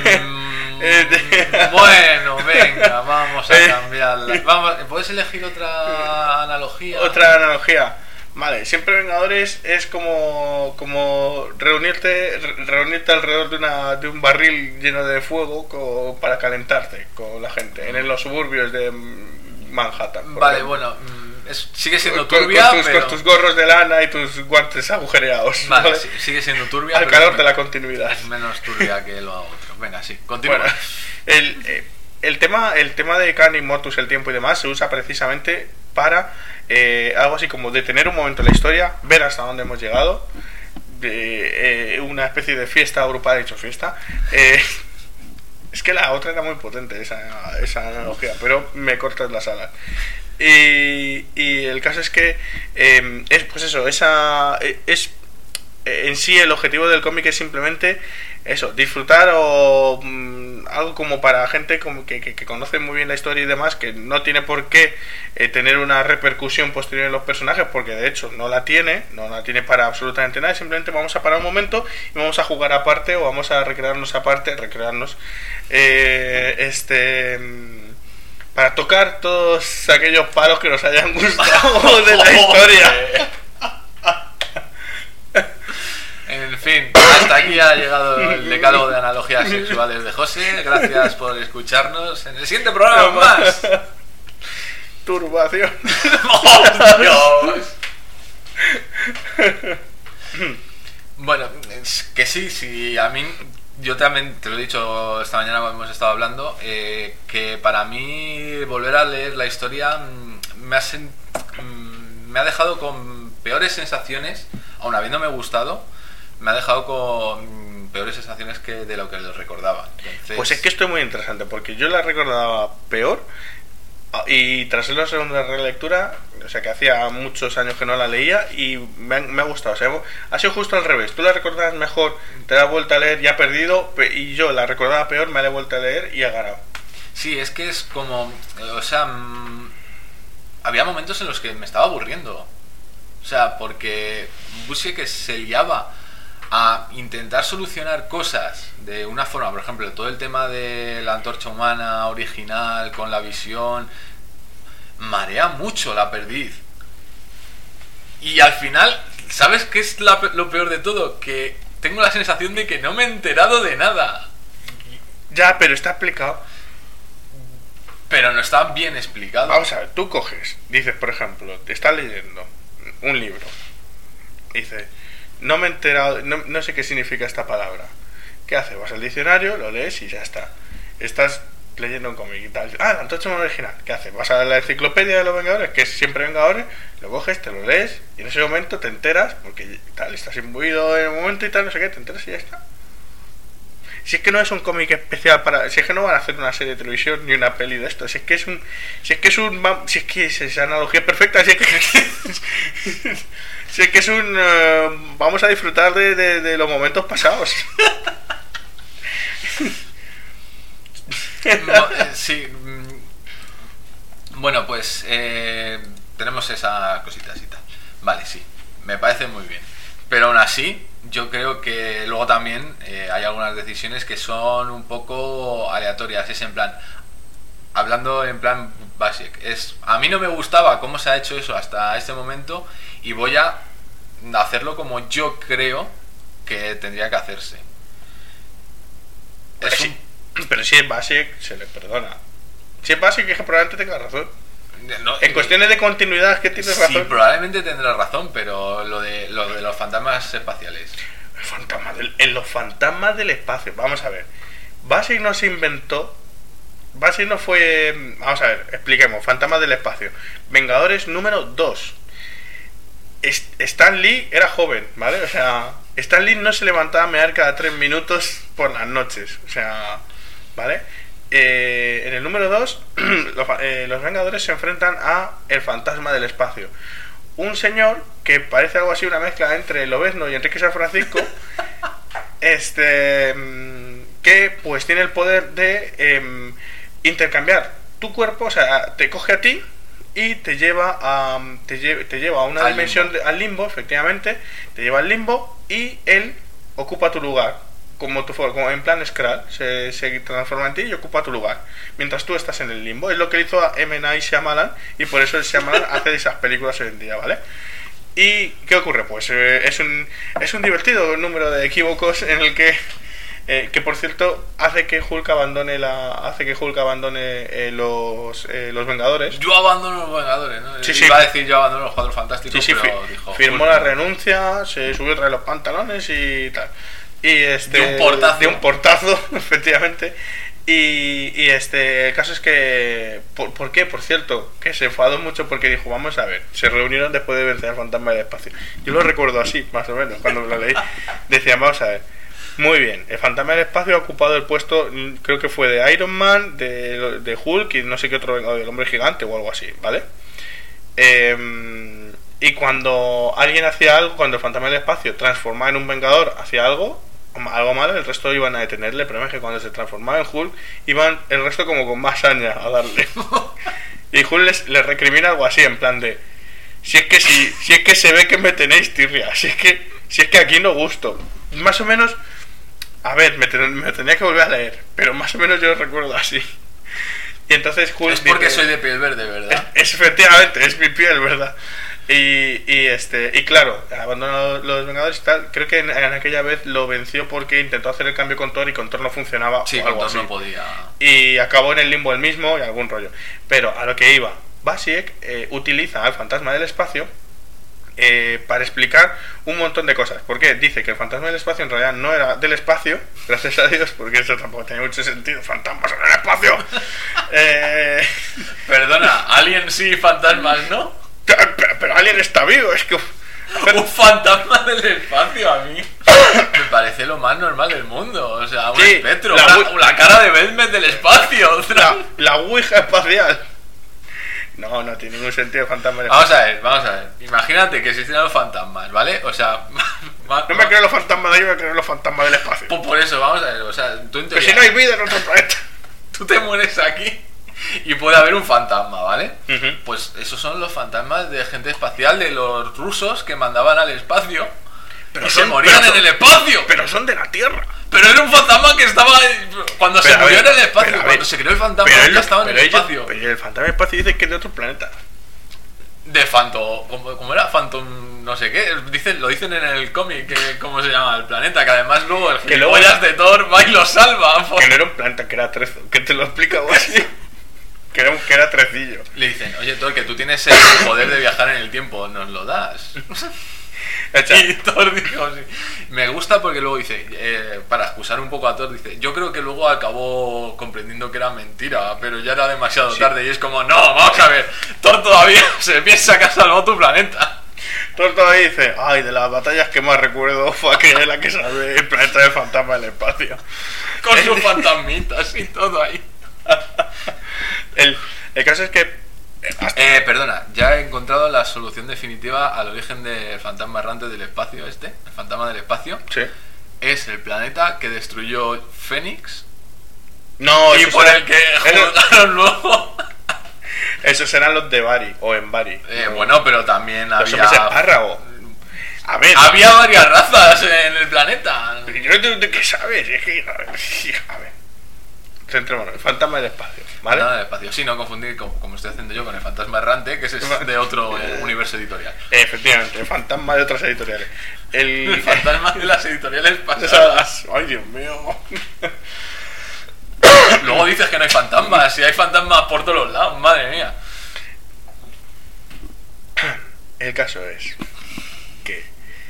Bueno, venga, vamos a cambiarla. ¿Puedes elegir otra analogía? Otra analogía. Vale, Siempre Vengadores es como reunirte alrededor de un barril lleno de fuego para calentarte con la gente en los suburbios de Manhattan. Vale, bueno, sigue siendo turbia, con tus gorros de lana y tus guantes agujereados. Vale, ¿vale? Sigue siendo turbia. Al calor de la continuidad. Es menos turbia que lo otro. Venga, sí, continúa. Bueno, el tema de Khan y Mortus, el tiempo y demás, se usa precisamente para algo así como detener un momento en la historia, ver hasta dónde hemos llegado, una especie de fiesta agrupada, dicho fiesta. Es que la otra era muy potente, esa analogía, pero me cortas las alas. Y el caso es que pues eso, en sí el objetivo del cómic es simplemente eso, disfrutar o algo como para gente como que conoce muy bien la historia y demás, que no tiene por qué tener una repercusión posterior en los personajes, porque de hecho no la tiene para absolutamente nada. Simplemente vamos a parar un momento y vamos a jugar aparte o vamos a recrearnos para tocar todos aquellos palos que nos hayan gustado de la historia. En fin, hasta aquí ha llegado el decálogo de analogías sexuales de José. Gracias por escucharnos. En el siguiente programa más. Turbación. ¡Oh, Dios! Bueno, es que sí, a mí, yo también te lo he dicho esta mañana cuando hemos estado hablando, que para mí volver a leer la historia me ha dejado con peores sensaciones, aun habiéndome gustado. Me ha dejado con peores sensaciones que de lo que les recordaba. Entonces... Pues es que esto es muy interesante, porque yo la recordaba peor y tras la segunda relectura, o sea que hacía muchos años que no la leía y me ha gustado. O sea, ha sido justo al revés. Tú la recordabas mejor, te das vuelta a leer y ha perdido, y yo la recordaba peor, me la he vuelto a leer y ha ganado. Sí, es que es como... O sea, había momentos en los que me estaba aburriendo. O sea, porque Busiek se liaba a intentar solucionar cosas de una forma, por ejemplo, todo el tema de la antorcha humana original con la visión, marea mucho la perdiz. Y al final, ¿sabes qué es lo peor de todo? Que tengo la sensación de que no me he enterado de nada. Ya, pero está explicado. Pero no está bien explicado. Vamos a ver, tú coges, dices, por ejemplo, te estás leyendo un libro, dices... No me he enterado, no sé qué significa esta palabra. ¿Qué haces? Vas al diccionario, lo lees y ya está. Estás leyendo un cómic y tal. La antorcha humana original. ¿Qué haces? Vas a la enciclopedia de los Vengadores, que es Siempre Vengadores, lo coges, te lo lees y en ese momento te enteras, porque tal, estás imbuido en el momento y tal, no sé qué, te enteras y ya está. Si es que no es un cómic especial si es que no van a hacer una serie de televisión ni una peli de esto, si es que esa analogía es perfecta, si es que es un vamos a disfrutar de los momentos pasados. Sí. Bueno, pues tenemos esa cosita así tal. Vale, sí, me parece muy bien. Pero aún así, yo creo que luego también hay algunas decisiones que son un poco aleatorias. Es en plan, hablando en plan basic, a mí no me gustaba cómo se ha hecho eso hasta este momento y voy a hacerlo como yo creo que tendría que hacerse. Pero si es Basic, se le perdona. Si es Basic, es que probablemente tenga razón. No, en cuestiones de continuidad es que tienes razón. Sí, probablemente tendrá razón, pero lo de los fantasmas espaciales. Los fantasmas del espacio. Vamos a ver. Basic no se inventó. Basic no fue... Vamos a ver, expliquemos. Fantasmas del espacio. Vengadores número 2. Stan Lee era joven, ¿vale? O sea, Stan Lee no se levantaba a mear cada 3 minutos por las noches. O sea, ¿vale? En el número 2, los Vengadores se enfrentan a el fantasma del espacio. Un señor que parece algo así, una mezcla entre Lobezno y Enrique San Francisco, que pues tiene el poder de intercambiar tu cuerpo, o sea, te coge a ti y te lleva a una dimensión, al limbo, efectivamente, te lleva al limbo y él ocupa tu lugar. Como en plan Skrull, se transforma en ti y ocupa tu lugar mientras tú estás en el limbo. Es lo que hizo a M. Night Shyamalan, y por eso el Shyamalan hace esas películas hoy en día, ¿vale? ¿Y qué ocurre? Pues es un divertido número de equívocos en el que por cierto hace que Hulk abandone los Vengadores. Yo abandono los Vengadores, ¿no? Sí, iba a decir yo abandono los Cuatro Fantásticos, sí, pero dijo firmó Hulk, la renuncia, se subió otra vez los pantalones y tal. Y de un portazo, efectivamente. Y el caso es que ¿por qué? Por cierto, que se enfadó mucho porque dijo, vamos a ver, se reunieron después de vencer al fantasma del espacio. Yo lo recuerdo así, más o menos, cuando lo leí. Decían, vamos a ver, muy bien, el fantasma del espacio ha ocupado el puesto, creo que fue de Iron Man, de Hulk y no sé qué otro, del hombre gigante o algo así, ¿vale? Y cuando alguien hacía algo, cuando el fantasma del espacio transformaba en un vengador, hacía algo malo, el resto iban a detenerle, pero es que cuando se transformaba en Hulk, iban el resto como con más saña a darle. Y Hulk les recrimina algo así, en plan de, si es que se ve que me tenéis tirria, si es que aquí no gusto. Más o menos, a ver, me tenía que volver a leer, pero más o menos yo lo recuerdo así. Y entonces Hulk es porque soy de piel verde, ¿verdad? Es efectivamente, es mi piel, ¿verdad? Y claro, abandonó los Vengadores y tal. Creo que en aquella vez lo venció porque intentó hacer el cambio con Thor y con Thor no funcionaba. Sí, con Thor no podía. Y acabó en el limbo el mismo y algún rollo. Pero a lo que iba, Basiek utiliza al fantasma del espacio para explicar un montón de cosas. Porque dice que el fantasma del espacio en realidad no era del espacio, gracias a Dios, porque eso tampoco tenía mucho sentido. Fantasmas en el espacio. Perdona, Alien sí, fantasmas no. Pero Alien está vivo, es que... Un fantasma del espacio a mí me parece lo más normal del mundo. O sea, un espectro, la cara de Belmet del espacio. La ouija espacial. No tiene ningún sentido fantasma del espacio. Vamos a ver. Imagínate que existieran los fantasmas, ¿vale? O sea... No me creo los fantasmas de ahí, me creo los fantasmas del espacio. Pues por eso, vamos a ver. O sea, tú en teoría, pero si no hay vida en otro planeta. Tú te mueres aquí y puede haber un fantasma, ¿vale? Uh-huh. Pues esos son los fantasmas de gente espacial de los rusos que mandaban al espacio y se morían en el espacio. Pero son de la Tierra. Pero era un fantasma que estaba... Cuando se murió en el espacio, cuando se creó el fantasma ya estaba en el espacio. Pero el fantasma del espacio dice que es de otro planeta. De Phantom... ¿Cómo era? Phantom... no sé qué. Lo dicen en el cómic, ¿cómo se llama? El planeta, que además luego el gilipollas de Thor va y lo salva. Que no era un planeta, que era trezo. Que te lo explica algo así. Que era trecillo. Le dicen, oye Thor, que tú tienes el poder de viajar en el tiempo, ¿nos lo das? Y Thor dijo, sí. Me gusta porque luego dice, para excusar un poco a Thor, dice, yo creo que luego acabó comprendiendo que era mentira, pero ya era demasiado tarde. Y es como, no, vamos a ver, Thor todavía se piensa que ha salvado tu planeta. Thor todavía dice, ay, de las batallas que más recuerdo fue aquella en la que salvé el planeta del fantasma del espacio. Con sus fantasmitas y todo ahí. El caso es que... perdona, ya he encontrado la solución definitiva al origen del fantasma errante del espacio el fantasma del espacio. Sí. Es el planeta que destruyó Fénix. No, y por el que jugaron luego. Esos eran los de Bari, o en Bari. Bueno, pero también los había... espárrago. A ver... Había varias razas en el planeta. ¿Qué sabes? Es que... A ver... Centrémonos, el fantasma del espacio, ¿vale? Fantasma del espacio, sí, no confundir como estoy haciendo yo con el fantasma errante, que ese es de otro universo editorial. Efectivamente, el fantasma de otras editoriales. El fantasma de las editoriales pasadas. Ay, Dios mío. Luego dices que no hay fantasmas, si hay fantasmas por todos los lados, madre mía. El caso es que...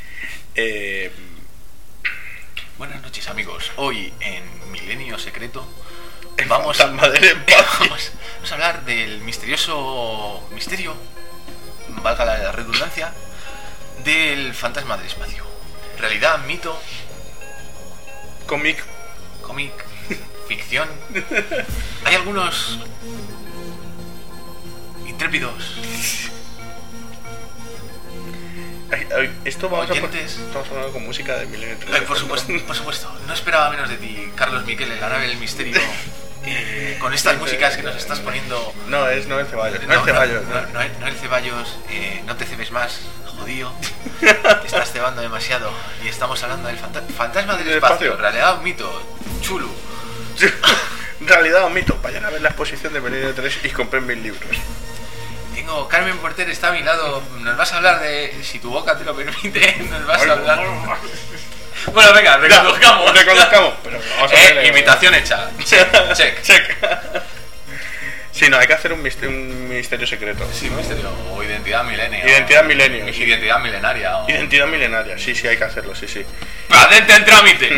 Buenas noches, amigos. Hoy en Milenio Secreto vamos vamos a hablar del misterio, valga la redundancia, del fantasma del espacio. Realidad, mito, cómic, ficción. Hay algunos intrépidos esto vamos oyentes. Estamos hablando con música de Milenio 3. Por supuesto. No esperaba menos de ti, Carlos Miquel, en la nave del misterio. Con estas músicas que nos estás poniendo. No es Noel Ceballos. Noel Ceballos, no te cebes más, jodido. Te estás cebando demasiado. Y estamos hablando del fantasma del espacio. Realidad o mito. Chulo. Realidad o mito. Vayan a ver la exposición de Milenio 3 y compren 1000 libros. Carmen Porter está a mi lado. Nos vas a hablar de, si tu boca te lo permite, nos vas a hablar. Bueno, venga, reconduzcamos. Pero vamos a ver, imitación hecha. Check. Sí, no, hay que hacer un misterio secreto. Sí, un misterio. O identidad milenio. Identidad milenio. Identidad milenaria. Identidad milenaria, sí, hay que hacerlo, sí. ¡Patente en trámite!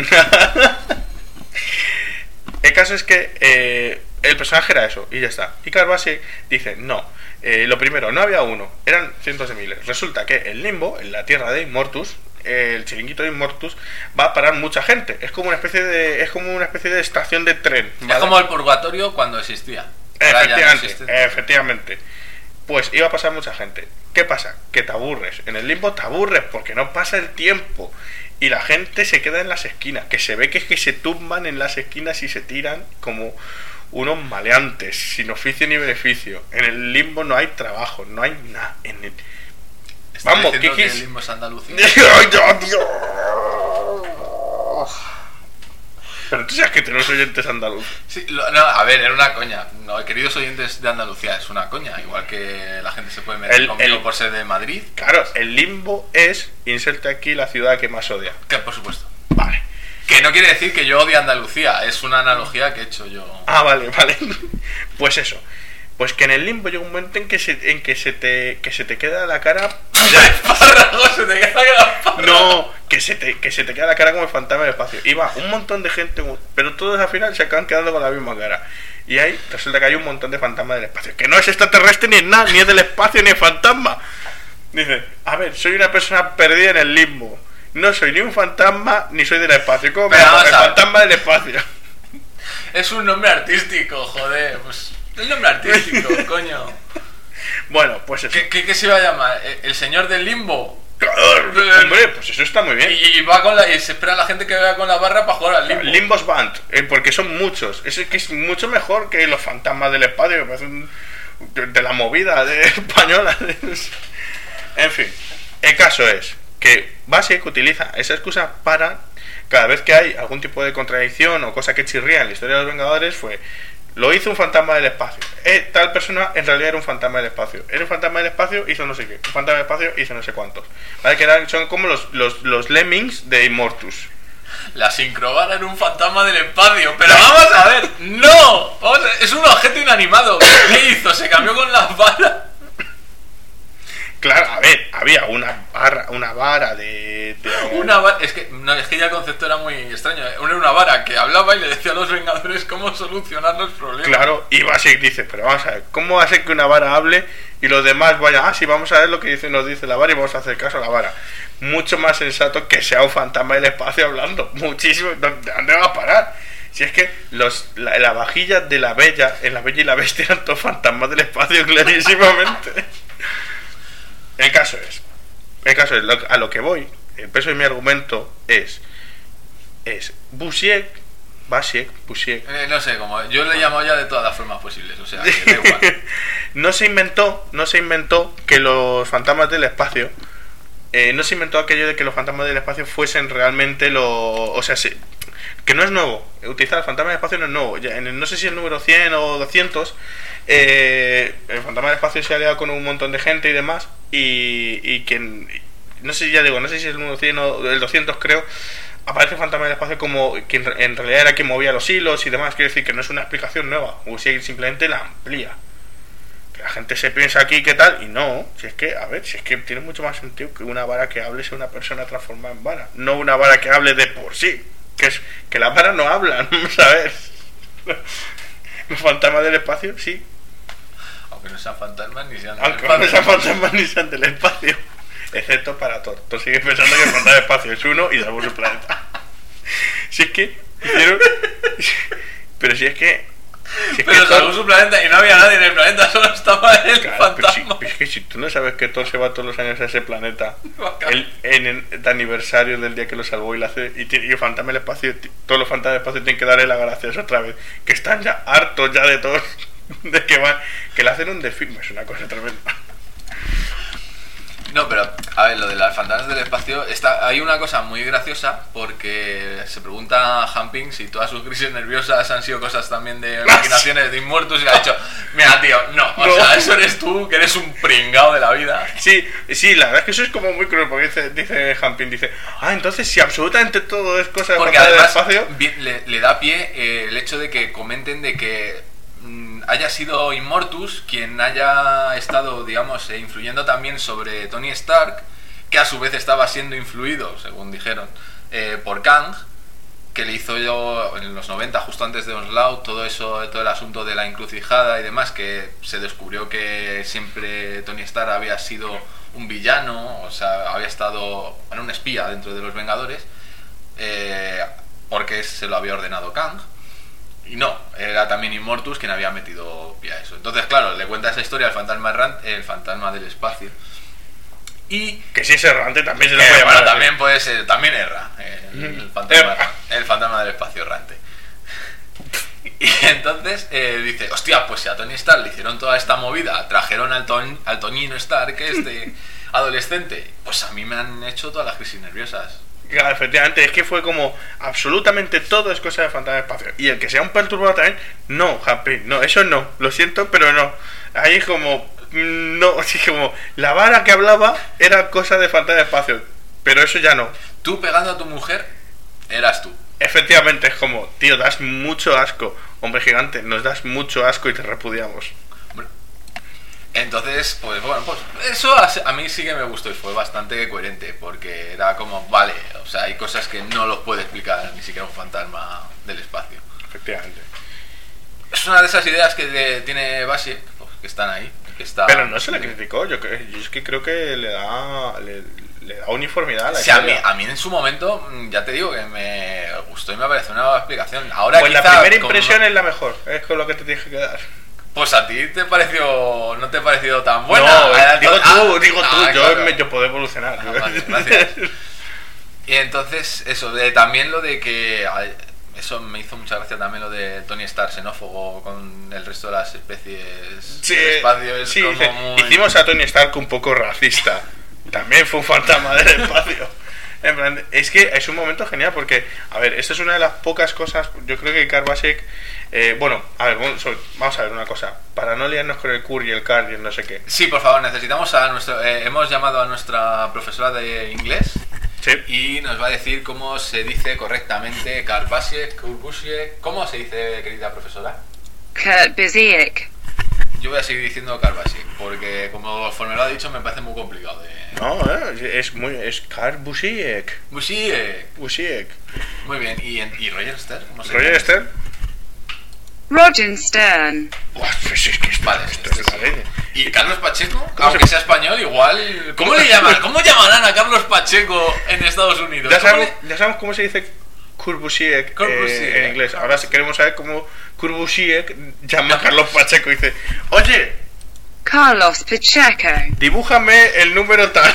El caso es que el personaje era eso, y ya está. Y Carl Bassey dice, no. Lo primero, no había uno, eran cientos de miles. Resulta que el limbo, en la tierra de Immortus, el chiringuito de Immortus, va a parar mucha gente. Es como una especie de estación de tren, ¿vale? Es como el purgatorio cuando existía. Efectivamente. Pues iba a pasar mucha gente. ¿Qué pasa? Que te aburres. En el limbo te aburres porque no pasa el tiempo. Y la gente se queda en las esquinas. Que se ve que es que se tumban en las esquinas y se tiran como unos maleantes, sin oficio ni beneficio. En el limbo no hay trabajo, no hay nada. Vamos, ¿qué que el limbo es Andalucía? Pero tú sabes que tenemos oyentes andaluces. Sí, no, a ver, era una coña. No, queridos oyentes de Andalucía, es una coña. Igual que la gente se puede meter conmigo por ser de Madrid. Claro, el limbo es, inserte aquí la ciudad que más odia. Que por supuesto. Vale. Que no quiere decir que yo odie Andalucía, es una analogía que he hecho yo. Ah, vale. Pues eso. Pues que en el limbo llega un momento en que se te queda la cara. Se te queda la parra. No, que se te queda la cara como el fantasma del espacio. Y va un montón de gente, pero todos al final se acaban quedando con la misma cara. Y ahí resulta que hay un montón de fantasmas del espacio. Que no es extraterrestre ni es nada, ni es del espacio ni es fantasma. Dice, a ver, soy una persona perdida en el limbo. No soy ni un fantasma ni soy del espacio. ¿Cómo me llamo? El fantasma del espacio. Es un nombre artístico, joder. Pues el nombre artístico, coño. Bueno, pues eso. ¿Qué se va a llamar? ¿El señor del limbo? Hombre, pues eso está muy bien. Y se espera a la gente que vaya con la barra para jugar al limbo. Limbos Band, porque son muchos. Es que es mucho mejor que los fantasmas del espacio, que parecen de la movida española. En fin, el caso es que Bassey utiliza esa excusa para, cada vez que hay algún tipo de contradicción o cosa que chirría en la historia de los Vengadores, lo hizo un fantasma del espacio. Tal persona en realidad era un fantasma del espacio. Era un fantasma del espacio, hizo no sé qué. Un fantasma del espacio hizo no sé cuántos. ¿Vale? Que son como los lemmings de Immortus. La sincrovara era un fantasma del espacio. Pero vamos a ver, ¡no! Es un objeto inanimado. ¿Qué hizo? ¿Se cambió con las varas? Claro, a ver, había una vara de una vara, es que ya el concepto era muy extraño. Era una vara que hablaba y le decía a los Vengadores cómo solucionar los problemas. Claro, y Bassey dice, pero vamos a ver, ¿cómo va a ser que una vara hable y los demás vayan, sí, vamos a ver lo que nos dice la vara y vamos a hacer caso a la vara? Mucho más sensato que sea un fantasma del espacio hablando. Muchísimo. ¿De dónde va a parar? Si es que la vajilla de la Bella, en La Bella y la Bestia, eran todos fantasmas del espacio, clarísimamente. El caso es a lo que voy, el peso de mi argumento es Bassey. No sé, como yo le he llamado ya de todas las formas posibles, o sea, que da igual. no se inventó que los fantasmas del espacio, no se inventó aquello de que los fantasmas del espacio fuesen realmente que no es nuevo. Utilizar el fantasma del espacio no es nuevo. No sé si el número 100 o 200, el fantasma del espacio se ha aliado con un montón de gente y demás, y que no sé si es el número 100 o el 200, creo, aparece Fantasma del Espacio como quien en realidad era quien movía los hilos y demás. Quiere decir que no es una explicación nueva, Busiek simplemente la amplía. Que la gente se piensa aquí que tal, y no, si es que tiene mucho más sentido que una vara que hable sea una persona transformada en vara, no una vara que hable de por sí, que las varas no hablan, ¿sabes? Los fantasmas del espacio, sí. Aunque no sean fantasmas ni sean del espacio. Excepto para Thor. Thor sigue pensando que el fantasma del espacio es uno y salvó su planeta. Si es que hicieron... Pero si es que... pero salvó su planeta y no había nadie en el planeta, solo estaba el fantasma. Pero es que si tú no sabes que Thor se va todos los años a ese planeta, en el aniversario del día que lo salvó y el fantasma del espacio, todos los fantasmas del espacio tienen que darle las gracias otra vez, que están ya hartos ya de todos, de que le hacen un desfile, es una cosa tremenda. No, pero a ver, lo de las fantasmas del espacio, hay una cosa muy graciosa, porque se pregunta a Hamping si todas sus crisis nerviosas han sido cosas también de maquinaciones de Immortus, y le ha dicho, mira tío, no, o sea, eso eres tú, que eres un pringao de la vida. Sí, la verdad es que eso es como muy cruel, porque dice Hamping, entonces si absolutamente todo es cosa de fantasmas del espacio... le da pie el hecho de que comenten de que haya sido Immortus quien haya estado, digamos, influyendo también sobre Tony Stark, que a su vez estaba siendo influido, según dijeron, por Kang, que le hizo yo en los 90, justo antes de Onslaught, todo el asunto de la encrucijada y demás, que se descubrió que siempre Tony Stark había sido un villano, o sea, había estado en un espía dentro de los Vengadores, porque se lo había ordenado Kang. Y no, era también Immortus quien había metido pie a eso. Entonces, claro, le cuenta esa historia al el fantasma del espacio. Y que si es errante también se le puede llamar. Bueno, también puede ser, también erra. El fantasma del espacio errante. Y entonces dice, hostia, pues si a Tony Stark le hicieron toda esta movida, trajeron al Toñino Stark, este adolescente, pues a mí me han hecho todas las crisis nerviosas. Claro, efectivamente, es que fue como absolutamente todo es cosa de fantasma del espacio. Y el que sea un perturbado también, no, Happy, no, eso no, lo siento, pero no. Ahí como, no, así como, la vara que hablaba era cosa de fantasma del espacio, pero eso ya no. Tú pegando a tu mujer, eras tú. Efectivamente, es como, tío, das mucho asco, hombre gigante, nos das mucho asco y te repudiamos. Entonces, pues bueno, pues eso a mí sí que me gustó y fue bastante coherente, porque era como, vale, o sea, hay cosas que no los puede explicar ni siquiera un fantasma del espacio. Efectivamente. Es una de esesas ideas que tiene Busiek, pues, que están ahí. Pero no se le criticó, yo es que creo que le da uniformidad a la historia. A mí en su momento, ya te digo que me gustó y me pareció una nueva explicación. Ahora pues la primera impresión es la mejor, es con lo que te tienes que quedar. Pues a ti no te ha parecido tan buena. No, digo tú, claro. Yo puedo evolucionar. Vale, gracias. Y entonces, eso, también lo de que... Eso me hizo mucha gracia también, lo de Tony Stark xenófobo con el resto de las especies del espacio. Es como muy... Hicimos a Tony Stark un poco racista. También fue un fantasma del espacio. En plan, es que es un momento genial porque, a ver, esta es una de las pocas cosas, yo creo que Karl Busiek, bueno, a ver, vamos a ver una cosa, para no liarnos con el Kur y el Card y el no sé qué. Sí, por favor, necesitamos hemos llamado a nuestra profesora de inglés. Sí. Y nos va a decir cómo se dice correctamente Karl Busiek, Kurt Busiek. ¿Cómo se dice, querida profesora? Kurt Busiek. Yo voy a seguir diciendo Karl Busiek, porque como me lo ha dicho me parece muy complicado de... No, es Karl Busiek. Busiek. Muy bien, ¿y Roger Stern? ¿Cómo se Roger Stern? Roger Stern. Pues es que vale, vale. ¿Y Carlos Pacheco? Aunque sea español, igual... ¿Cómo le llaman? ¿Cómo llamarán a Carlos Pacheco en Estados Unidos? Ya sabemos cómo se dice Kurt Busiek en inglés. Ahora queremos saber cómo Kurt Busiek llama a Carlos Pacheco y dice, oye, Carlos Pacheco, dibújame el número tal.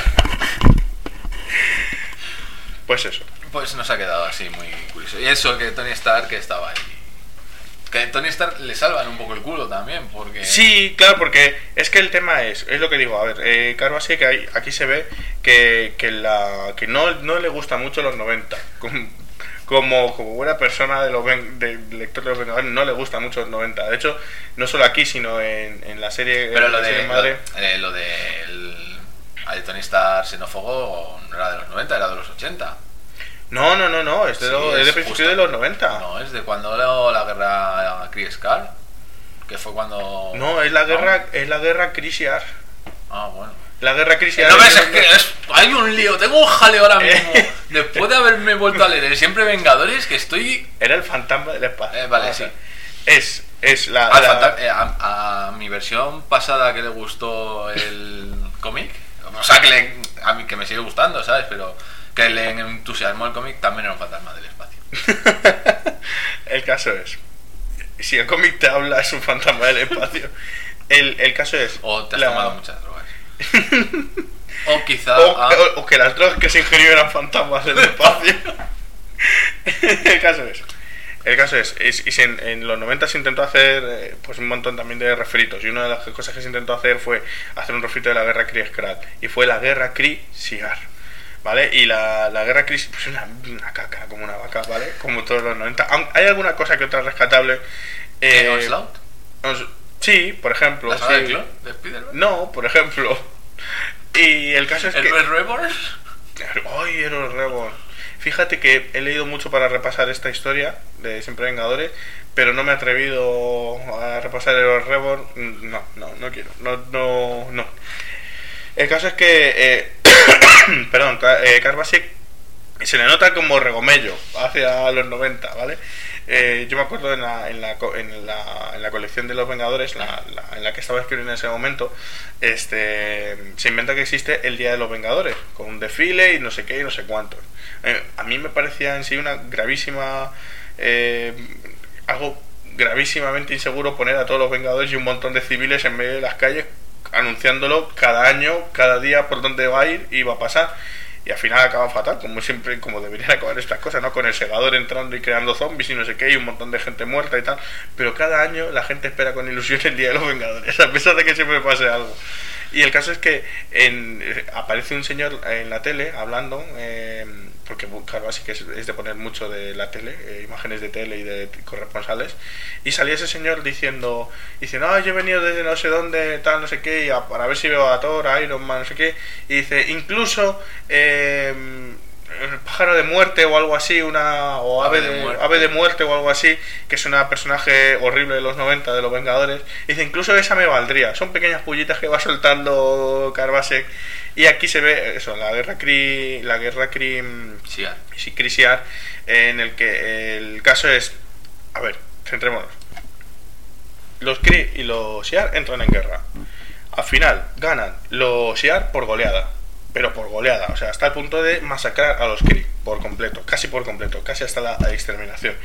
Pues eso. Pues nos ha quedado así muy curioso. Y eso, que Tony Stark que estaba ahí. Que a Tony Stark le salvan un poco el culo también, porque... Sí, claro, porque es que el tema es lo que digo, a ver, Karl Busiek aquí se ve que no le gusta mucho los 90, como buena persona del lector de los Vengadores no le gusta mucho los 90, de hecho, no solo aquí, sino en la serie... Pero lo de Tony Stark xenófobo no era de los 90, era de los 80. No, es de principios de los 90. No, es de cuando la guerra Kree-Skar, que fue cuando... No, es la guerra Kree-Shi'ar. Ah, bueno. La guerra Kree-Shi'ar. No ves, hay un lío, tengo un jaleo ahora mismo. Después de haberme vuelto a leer el Siempre Vengadores, que estoy... Era el fantasma del espacio. Vale, sí. Es la... a mi versión pasada que le gustó el cómic, o sea, a mí que me sigue gustando, ¿sabes? Pero que le entusiasmó el cómic, también era un fantasma del espacio. El caso es, si el cómic te habla, es un fantasma del espacio. El caso es... O te has tomado muchas drogas. O quizá... O que las drogas que se ingirió eran fantasmas del espacio. El caso es en los 90 se intentó hacer pues un montón también de refritos, y una de las cosas que se intentó hacer fue hacer un refrito de la guerra Kree-Skrull, y fue la guerra Kree-Shi'ar, ¿vale? Y la guerra Kree, pues una caca, como una vaca, ¿vale? Como todos los 90. Hay alguna cosa que otra rescatable. ¿Onslaught? Sí, por ejemplo. ¿La saga de Clone de Spider-Man? No, por ejemplo. Y el caso es ¿Héroes Reborn? ¡Ay, Héroes Reborn! Fíjate que he leído mucho para repasar esta historia de Siempre Vengadores, pero no me he atrevido a repasar Héroes Reborn. No quiero. No. El caso es que perdón, Carl Basiek se le nota como regomello hacia los 90, ¿vale? Yo me acuerdo en la colección de los Vengadores, en la que estaba escribiendo en ese momento, se inventa que existe el Día de los Vengadores, con un desfile y no sé qué y no sé cuántos. A mí me parecía en sí una gravísima... algo gravísimamente inseguro poner a todos los Vengadores y un montón de civiles en medio de las calles anunciándolo cada año, cada día por dónde va a ir y va a pasar. Y al final acaba fatal, como siempre, como deberían acabar estas cosas, ¿no? Con el segador entrando y creando zombies y no sé qué, y un montón de gente muerta y tal. Pero cada año la gente espera con ilusión el Día de los Vengadores, a pesar de que siempre pase algo. Y el caso es que aparece un señor en la tele hablando, porque claro, así que es de poner mucho de la tele, imágenes de tele y de corresponsales, y salía ese señor diciendo, yo he venido desde no sé dónde, tal, no sé qué, y para ver si veo a Thor, a Iron Man, no sé qué, y dice, incluso el pájaro de muerte o algo así, ave de muerte o algo así, que es una personaje horrible de los 90 de los Vengadores. Dice, incluso esa me valdría. Son pequeñas pullitas que va soltando Carl Basiek. Y aquí se ve eso, la guerra Kree-Shi'ar, en el que el caso es, a ver, centrémonos. Los Kree y los Shi'ar entran en guerra. Al final ganan los Shi'ar por goleada. Pero por goleada, o sea, hasta el punto de masacrar a los Kree por completo, casi hasta la exterminación.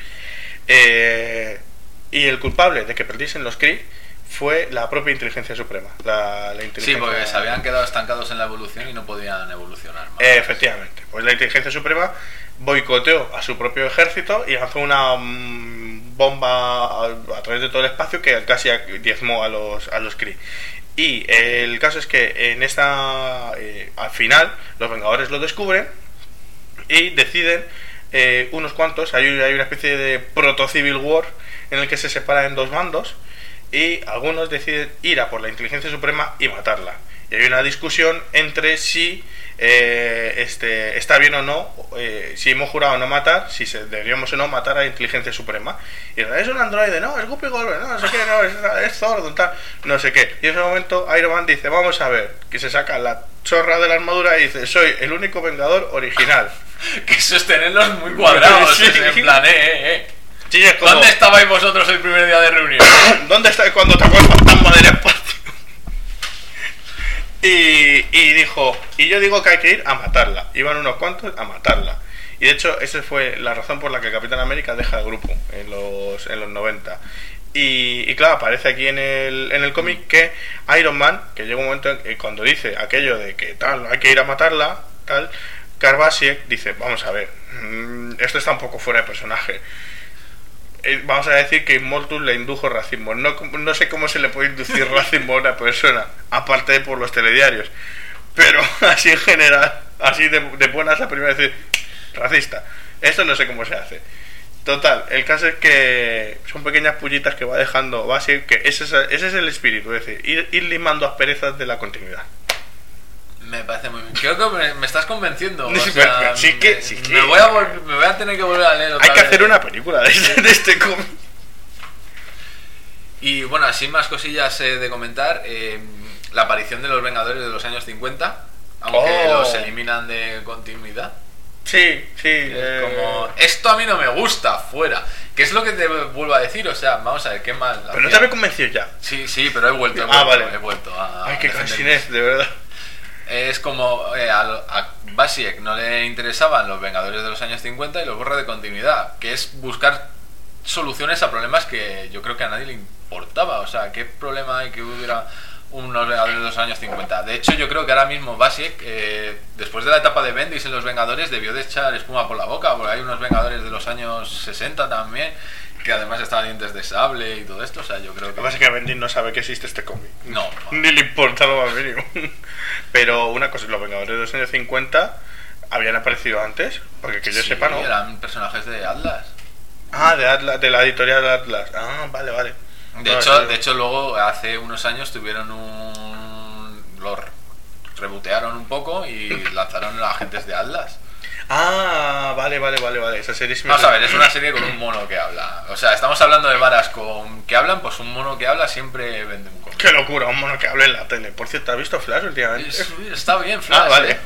Y el culpable de que perdiesen los Kree fue la propia inteligencia suprema. La inteligencia... Sí, porque se habían quedado estancados en la evolución y no podían evolucionar más. Efectivamente, pues la inteligencia suprema boicoteó a su propio ejército y lanzó una bomba a través de todo el espacio que casi diezmó a los Kree. Y el caso es que en al final los Vengadores lo descubren y deciden unos cuantos, hay una especie de proto-civil war en el que se separan en dos bandos y algunos deciden ir a por la inteligencia suprema y matarla. Y hay una discusión entre si está bien o no, si hemos jurado no matar, si deberíamos o no matar a la inteligencia suprema. Y es un androide, no, es Guppy Goldberg, no sé qué, no, es Thor, tal, no sé qué. Y en ese momento Iron Man dice, vamos a ver, que se saca la chorra de la armadura y dice, soy el único Vengador original. Que eso es tenerlos muy cuadrados, sí. En plan, Sí, es como... ¿Dónde estabais vosotros el primer día de reunión? ¿Dónde estáis cuando atacó el fantasma del espacio? Y yo digo que hay que ir a matarla. Iban unos cuantos a matarla. Y de hecho esa fue la razón por la que Capitán América deja el grupo en los 90. Y claro, aparece aquí en el cómic que Iron Man, que llega un momento en que cuando dice aquello de que tal, hay que ir a matarla, tal, Carl Basiek dice, vamos a ver, esto está un poco fuera de personaje. Vamos a decir que Immortus le indujo racismo. No sé cómo se le puede inducir racismo a una persona, aparte de por los telediarios. Pero así en general, así de buenas a primera decir, racista. Esto no sé cómo se hace. Total, el caso es que son pequeñas pullitas que va dejando Basiek, que ese es el espíritu, es decir, ir limando asperezas de la continuidad. Me parece muy bien. Creo que me estás convenciendo. Sí, me voy a tener que volver a leer otra vez. Hay que hacer vez. Una película de este cómic. Y bueno, así más cosillas de comentar. La aparición de los Vengadores de los años 50, aunque los eliminan de continuidad. Sí. Como, esto a mí no me gusta, fuera. ¿Qué es lo que te vuelvo a decir? O sea, vamos a ver, ¿qué mal? Pero no te había convencido ya. Sí, pero he vuelto. Vale. He vuelto a... Ay, qué cansinés, de verdad. Es como a Basiek no le interesaban los Vengadores de los años 50 y los borra de continuidad, que es buscar soluciones a problemas que yo creo que a nadie le importaba. O sea, ¿qué problema hay que hubiera unos Vengadores de los años 50? De hecho, yo creo que ahora mismo Basiek, después de la etapa de Bendis en los Vengadores, debió de echar espuma por la boca, porque hay unos Vengadores de los años 60 también, que además estaban dientes de sable y todo esto. O sea, yo creo que... Lo que pasa es que Bendis no sabe que existe este cómic. No. Ni le importa lo más mínimo. Pero una cosa, los Vengadores de los años 50 habían aparecido antes, porque que yo sepa, ¿no? Eran personajes de Atlas. De Atlas, de la editorial Atlas. Vale. De hecho, luego hace unos años tuvieron lo rebotearon un poco y lanzaron a Agentes de Atlas. Vale. Esa serie sí me... Vamos a ver, es una serie con un mono que habla. O sea, estamos hablando de varas que hablan, pues un mono que habla siempre vende un cómic. ¡Qué locura! Un mono que habla en la tele. Por cierto, ¿has visto Flash últimamente? Está bien, Flash. Vale.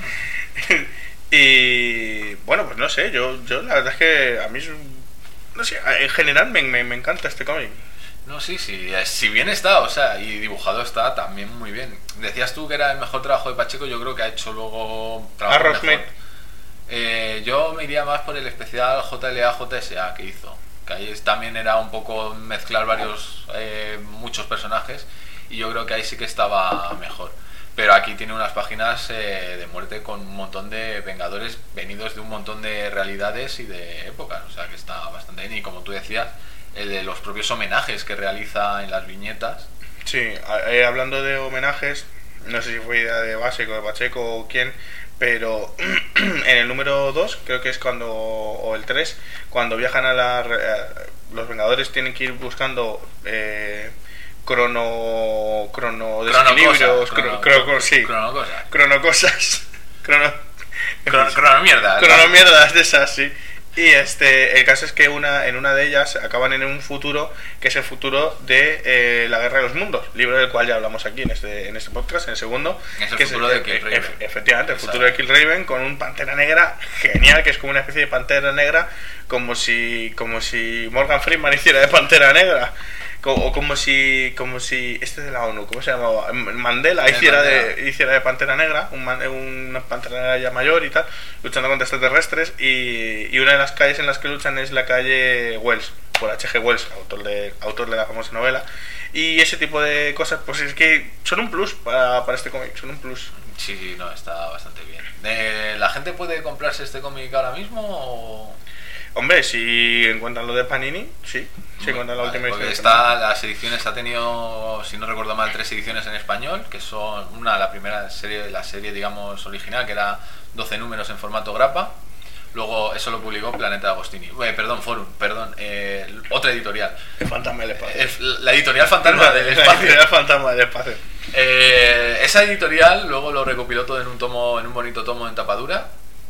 Y bueno, pues no sé, yo la verdad es que a mí, no sé, en general me encanta este cómic. No, sí, si bien está, o sea, y dibujado está también muy bien. Decías tú que era el mejor trabajo de Pacheco, yo creo que ha hecho luego trabajo mejor. Yo me iría más por el especial JLA-JSA que hizo, que ahí también era un poco mezclar muchos personajes, y yo creo que ahí sí que estaba mejor. Pero aquí tiene unas páginas de muerte con un montón de Vengadores venidos de un montón de realidades y de épocas, o sea que está bastante bien. Y como tú decías, el de los propios homenajes que realiza en las viñetas. Sí, hablando de homenajes, no sé si fue idea de Basiek o de Pacheco o quién, pero en el número 2, creo que es o el 3, cuando viajan los Vengadores tienen que ir buscando desequilibrios, cronomierdas de esas, sí. Y el caso es que en una de ellas acaban en un futuro que es el futuro de la Guerra de los Mundos, libro del cual ya hablamos aquí en este podcast, en el segundo. Es el futuro de Killraven. Efectivamente, el futuro de Killraven con un Pantera Negra genial, que es como una especie de Pantera Negra, como si Morgan Freeman hiciera de Pantera Negra. O como si este de la ONU, ¿cómo se llamaba? Mandela hiciera de Pantera Negra, una Pantera Negra ya mayor y tal, luchando contra extraterrestres, y una de las calles en las que luchan es la calle Wells, por H.G. Wells, autor de la famosa novela, y ese tipo de cosas, pues es que son un plus para este cómic, son un plus. Sí, no, está bastante bien. ¿La gente puede comprarse este cómic ahora mismo o...? Hombre, si encuentran lo de Panini, sí. Si encuentran la última edición. Las ediciones ha tenido, si no recuerdo mal, 3 ediciones en español, que son la primera serie, la serie digamos original, que era 12 números en formato grapa. Luego eso lo publicó Planeta Agostini. Forum, otra editorial. El Fantasma del Espacio. La editorial Fantasma del Espacio. La editorial Fantasma del Espacio. Esa editorial luego lo recopiló todo en un bonito tomo en tapadura.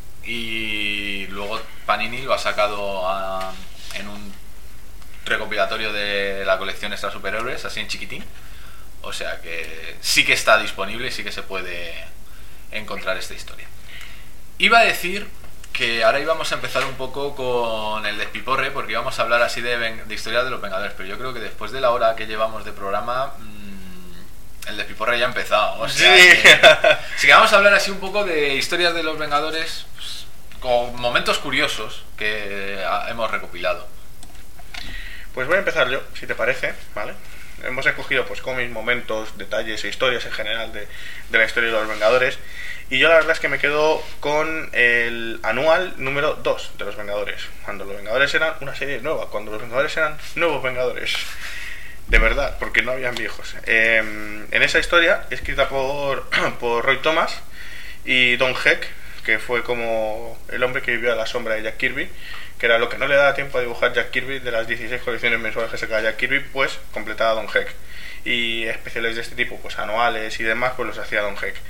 Y luego Panini lo ha sacado en un recopilatorio de la colección Extra Superhéroes, así en chiquitín. O sea que sí que está disponible y sí que se puede encontrar esta historia. Iba a decir que ahora íbamos a empezar un poco con el despiporre, porque íbamos a hablar así de historia de los Vengadores, pero yo creo que después de la hora que llevamos de programa, el despiporre ya ha empezado. O sea, sí que vamos a hablar así un poco de historias de los Vengadores, pues, con momentos curiosos que hemos recopilado. Pues voy a empezar yo, si te parece, ¿vale? Hemos escogido pues cómics, momentos, detalles e historias en general de la historia de los Vengadores. Y yo la verdad es que me quedo con el anual número 2 de los Vengadores. Cuando los Vengadores eran una serie nueva, cuando los Vengadores eran nuevos Vengadores. De verdad, porque no habían viejos. En esa historia, escrita por Roy Thomas y Don Heck, que fue como el hombre que vivió a la sombra de Jack Kirby, que era lo que no le daba tiempo a dibujar Jack Kirby, de las 16 colecciones mensuales que sacaba Jack Kirby, pues completaba Don Heck. y especiales de este tipo, pues anuales y demás, pues los hacía Don Heck.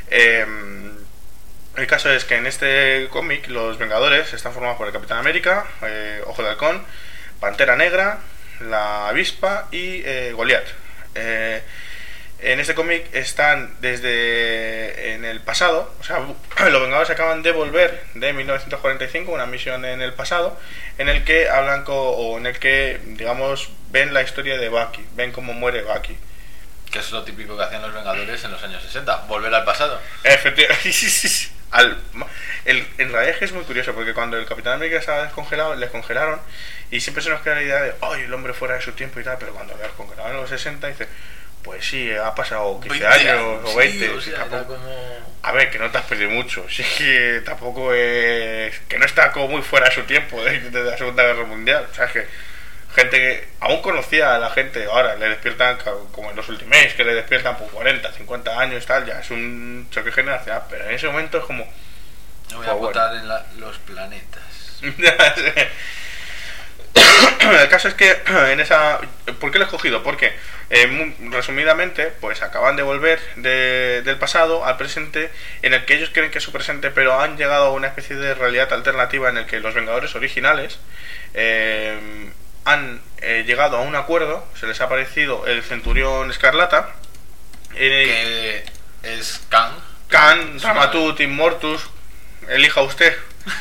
El caso es que en este cómic los Vengadores están formados por el Capitán América, Ojo de Halcón, Pantera Negra, la Avispa y Goliath. En este cómic están desde en el pasado, o sea, los Vengadores acaban de volver de 1945, una misión en el pasado, en el que hablan o en el que, digamos, ven la historia de Bucky, ven cómo muere Bucky. Que es lo típico que hacían los Vengadores en los años 60, volver al pasado. Efectivamente. En realidad es muy curioso, porque cuando el Capitán América estaba descongelado, les congelaron, y siempre se nos queda la idea de, ¡ay, el hombre fuera de su tiempo y tal! Pero cuando le descongelaron en los 60, dice, pues sí, ha pasado 15 años o 20. O sea, tampoco... como... A ver, que no te has perdido mucho. Sí, que tampoco es... Que no está como muy fuera de su tiempo de la Segunda Guerra Mundial. O sea, es que gente que aún conocía a la gente, ahora le despiertan como en los Ultimates, que le despiertan por 40, 50 años, tal, ya es un choque generacional, pero en ese momento es como... No voy a votar en los planetas. El caso es que en esa... ¿Por qué lo he escogido? Porque, resumidamente, pues acaban de volver del pasado al presente, en el que ellos creen que es su presente, pero han llegado a una especie de realidad alternativa en el que los Vengadores originales han llegado a un acuerdo. Se les ha aparecido el Centurión Escarlata, que es Kang. Kang, Ramatut, Immortus, elija usted.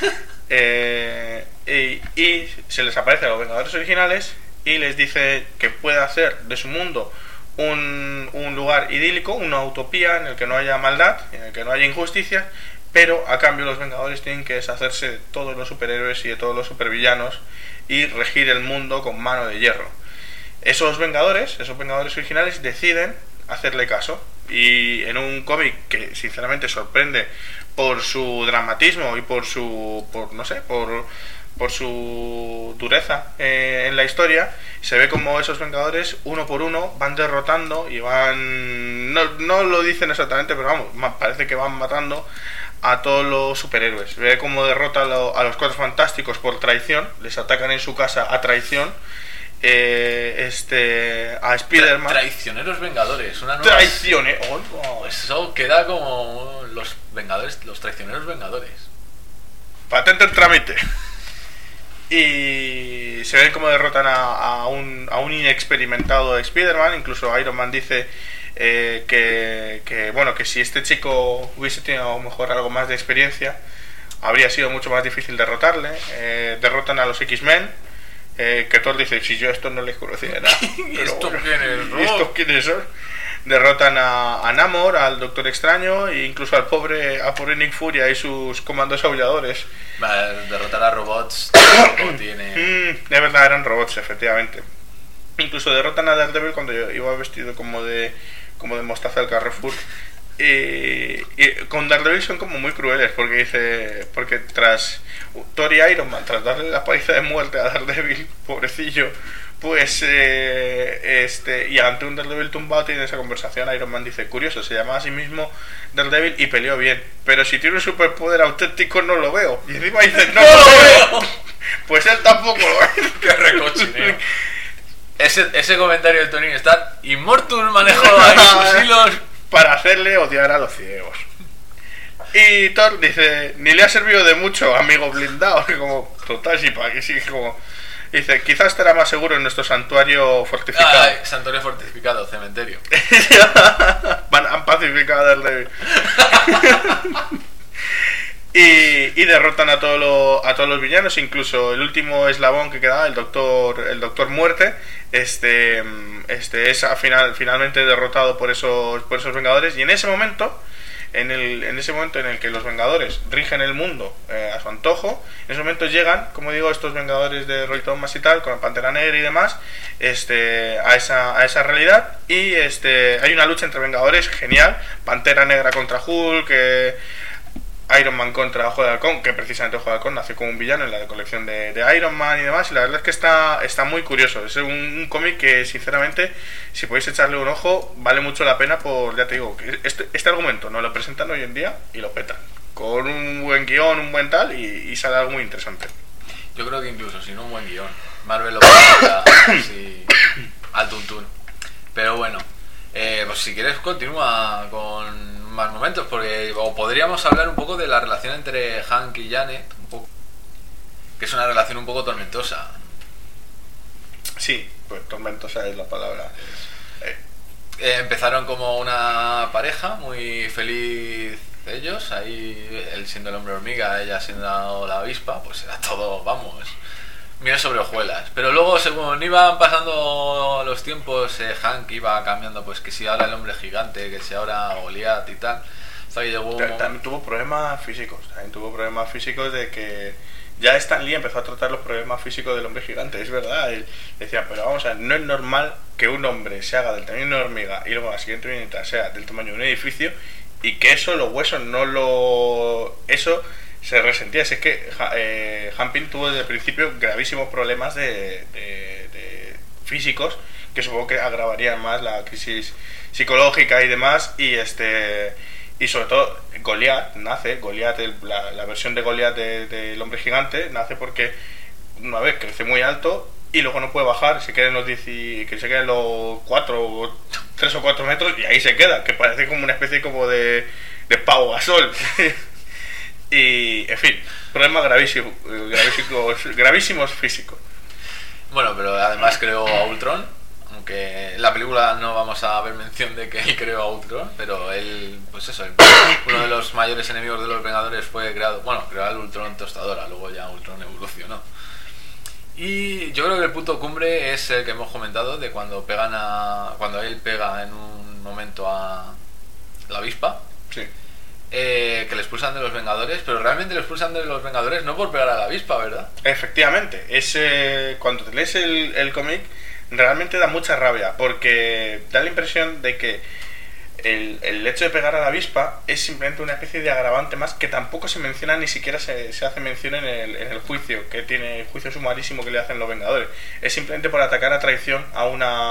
Y se les aparece a los Vengadores originales y les dice que puede hacer de su mundo un lugar idílico, una utopía en el que no haya maldad, en el que no haya injusticia, pero a cambio los Vengadores tienen que deshacerse de todos los superhéroes y de todos los supervillanos y regir el mundo con mano de hierro. Esos Vengadores originales deciden hacerle caso, y en un cómic que sinceramente sorprende por su dramatismo y por su dureza en la historia, se ve como esos Vengadores uno por uno van derrotando y van, no lo dicen exactamente, pero vamos, parece que van matando a todos los superhéroes. Ve como derrota a los Cuatro Fantásticos por traición, les atacan en su casa a traición. A Spider-Man. Traicioneros Vengadores, una nueva... Traiciones. Eso queda como los Vengadores, los Traicioneros Vengadores. Patente en trámite. Y se ven como derrotan a un inexperimentado Spider-Man. Incluso Iron Man dice que si este chico hubiese tenido a lo mejor algo más de experiencia, habría sido mucho más difícil derrotarle. Derrotan a los X-Men. Que Thor dice, si yo esto no les conocía nada. ¿Y estos quiénes son? Derrotan a Namor, al Doctor Extraño, e incluso al pobre Nick Furia y sus comandos aulladores. Derrotar a robots no tiene... Es verdad, eran robots, efectivamente. Incluso derrotan a Daredevil cuando yo iba vestido como de mostaza del Carrefour. Y con Daredevil son como muy crueles, porque tras Thor y Iron Man, tras darle la paliza de muerte a Daredevil, pobrecillo, pues y ante un Daredevil tumbado tiene esa conversación. Iron Man dice, curioso, se llama a sí mismo Daredevil y peleó bien, pero si tiene un superpoder auténtico no lo veo. Y encima dice, no lo veo. Pues él tampoco lo ve. Qué recochineo. Ese comentario del Tony Stark, Immortus manejó ahí sus hilos para hacerle odiar a los ciegos. Y Thor dice, ni le ha servido de mucho, amigo blindado. Como, total, sí, para que sí, como... Dice, quizás estará más seguro en nuestro santuario fortificado. Santuario fortificado, cementerio. Han pacificado a Daredevil. Y derrotan a todos los villanos, incluso el último eslabón que quedaba, el Doctor Muerte, es finalmente derrotado por esos Vengadores. Y en ese momento en el que los Vengadores rigen el mundo a su antojo, en ese momento llegan, como digo, estos Vengadores de Roy Thomas y tal, con la Pantera Negra y demás, a esa realidad. Y hay una lucha entre Vengadores genial, Pantera Negra contra Hulk, Iron Man contra Ojo de Halcón, que precisamente Ojo de Halcón nació como un villano en la colección de Iron Man y demás, y la verdad es que está muy curioso. Es un cómic que, sinceramente, si podéis echarle un ojo, vale mucho la pena. Ya te digo, que este argumento nos lo presentan hoy en día y lo petan con un buen guión, un buen tal, y sale algo muy interesante. Yo creo que incluso sin un buen guión, Marvel lo pone así al tuntún. Pero bueno, pues si quieres continúa con más momentos, porque o podríamos hablar un poco de la relación entre Hank y Janet, un poco, que es una relación un poco tormentosa. Sí, pues tormentosa es la palabra. Empezaron como una pareja muy feliz ellos, ahí él siendo el hombre hormiga, ella siendo la avispa, pues era todo, vamos, miel sobre hojuelas. Pero luego según iban pasando los tiempos, Hank iba cambiando, pues que si ahora el hombre gigante, que si ahora Goliat y tal. Hasta que llegó también tuvo problemas físicos, de que ya Stan Lee empezó a tratar los problemas físicos del hombre gigante, es verdad. Él decía, pero vamos a ver, no es normal que un hombre se haga del tamaño de una hormiga y luego la siguiente viñeta sea del tamaño de un edificio y que eso, los huesos no lo... Eso se resentía. Es que Hank Pym tuvo desde el principio gravísimos problemas de físicos, que supongo que agravarían más la crisis psicológica y demás. Y sobre todo Goliat, la versión de Goliat del hombre gigante nace porque una vez crece muy alto y luego no puede bajar, se queda en los 3 o 4 metros y ahí se queda, que parece como una especie como de Pau Gasol. Y en fin, problemas gravísimos físicos. Bueno, pero además creó a Ultron, aunque en la película no vamos a ver mención de que él creó a Ultron, pero él, pues eso, uno de los mayores enemigos de los Vengadores fue creó el Ultron tostadora, luego ya Ultron evolucionó. Y yo creo que el punto cumbre es el que hemos comentado, de cuando él pega en un momento a la avispa. Sí. Que le expulsan de los Vengadores, pero realmente le expulsan de los Vengadores no por pegar a la avispa, ¿verdad? Efectivamente, cuando te lees el cómic realmente da mucha rabia, porque da la impresión de que el hecho de pegar a la avispa es simplemente una especie de agravante más que tampoco se menciona, ni siquiera se hace mención en el juicio, que tiene el juicio sumarísimo que le hacen los Vengadores. Es simplemente por atacar a traición a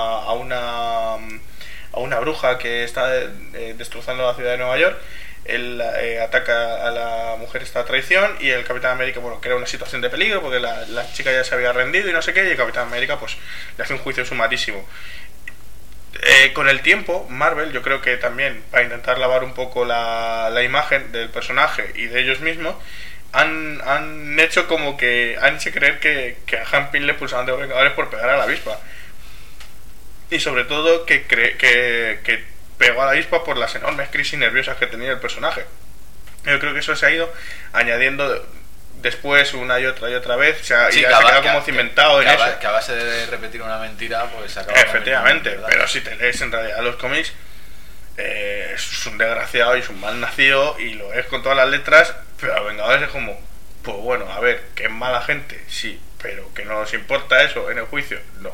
una bruja que está destrozando la ciudad de Nueva York. Él ataca a la mujer esta a traición y el Capitán América, bueno, crea una situación de peligro porque la chica ya se había rendido y no sé qué, y el Capitán América pues le hace un juicio sumarísimo. Con el tiempo, Marvel, yo creo que también para intentar lavar un poco la imagen del personaje y de ellos mismos, han hecho como que han hecho creer que a Hank Pym le expulsaban de los Vengadores por pegar a la avispa, y sobre todo que pegó a la avispa por las enormes crisis nerviosas que tenía el personaje. Yo creo que eso se ha ido añadiendo después una y otra vez, y ya se queda como cimentado en eso. Que a base de repetir una mentira, pues se acaba. Efectivamente, pero si te lees en realidad los cómics, es un desgraciado y es un mal nacido y lo es con todas las letras, pero a Vengadores es como, pues bueno, a ver, que es mala gente, sí, pero que no nos importa eso en el juicio, no.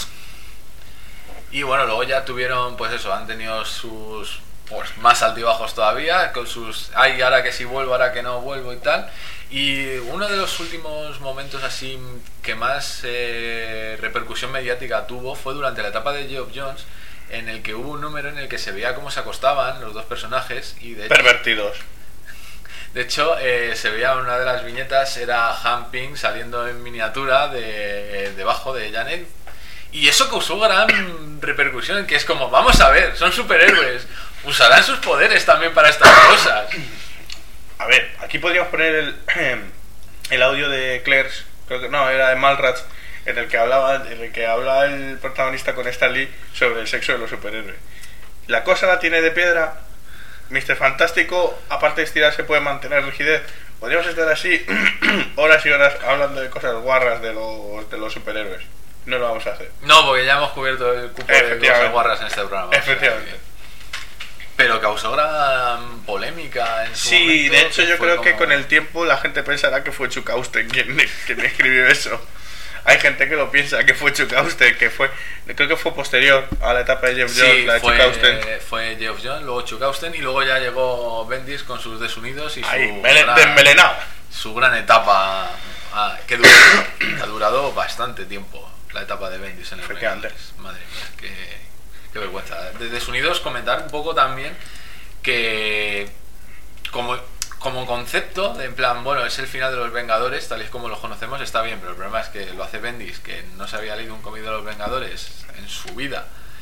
Y bueno, luego ya tuvieron, pues eso, han tenido sus pues más altibajos todavía, con sus ay, ahora que sí vuelvo, ahora que no vuelvo y tal. Y uno de los últimos momentos así que más repercusión mediática tuvo fue durante la etapa de Geoff Johns, en el que hubo un número en el que se veía cómo se acostaban los dos personajes y de hecho, pervertidos. De hecho, se veía una de las viñetas, era Hank Pym saliendo en miniatura debajo de Janet. Y eso causó gran repercusión, que es como, vamos a ver, son superhéroes, usarán sus poderes también para estas cosas. A ver, aquí podríamos poner el audio de Claire's, creo que no, era de Mallrats, en el que hablaba el protagonista con Stan Lee sobre el sexo de los superhéroes. La cosa la tiene de piedra. Mr. Fantástico, aparte de estirarse, puede mantener rigidez. Podríamos estar así horas y horas hablando de cosas guarras de los superhéroes. No lo vamos a hacer. No, porque ya hemos cubierto el cupo de cosas guarras en este programa. Efectivamente. Pero causó gran polémica en su momento. Sí, de hecho yo creo que con el tiempo la gente pensará que fue Chuck Austen quien escribió eso. Hay gente que lo piensa que fue Chuck Austen, creo que fue posterior a la etapa de Geoff Johns, la de Chuck Austen. Fue Geoff Johns, luego Chuck Austen y luego ya llegó Bendis con sus Desunidos y desmelenado. Su gran etapa que ha durado bastante tiempo. La etapa de Bendis en el Vengadores. Madre mía, qué vergüenza. De Desunidos comentar un poco también que como concepto, de en plan, bueno, es el final de los Vengadores, tal y como los conocemos, está bien, pero el problema es que lo hace Bendis, que no se había leído un cómic de los Vengadores en su vida,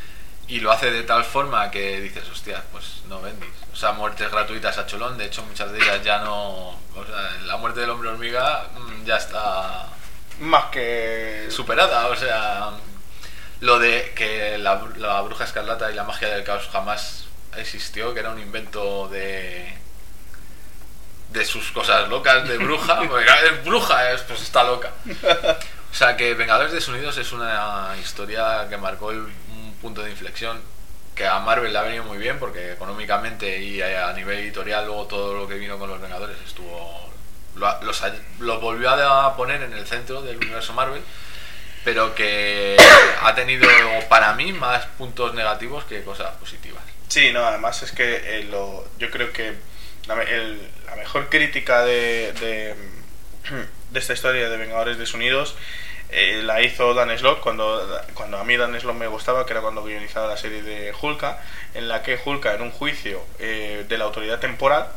y lo hace de tal forma que dices, hostia, pues no vendis. O sea, muertes gratuitas a cholón, de hecho muchas de ellas ya no... O sea, la muerte del hombre hormiga ya está... Más que... superada, o sea... Lo de que la bruja escarlata y la magia del caos jamás existió, que era un invento de sus cosas locas de bruja, porque es bruja, pues está loca. O sea que Vengadores Desunidos es una historia que marcó un punto de inflexión que a Marvel le ha venido muy bien, porque económicamente y a nivel editorial luego todo lo que vino con los Vengadores estuvo... Lo volvió a poner en el centro del universo Marvel, pero que ha tenido para mí más puntos negativos que cosas positivas. Sí, no, además es que yo creo que la mejor crítica de esta historia de Vengadores Desunidos la hizo Dan Slott cuando a mí Dan Slott me gustaba, que era cuando guionizaba la serie de Hulka, en la que Hulka en un juicio de la autoridad temporal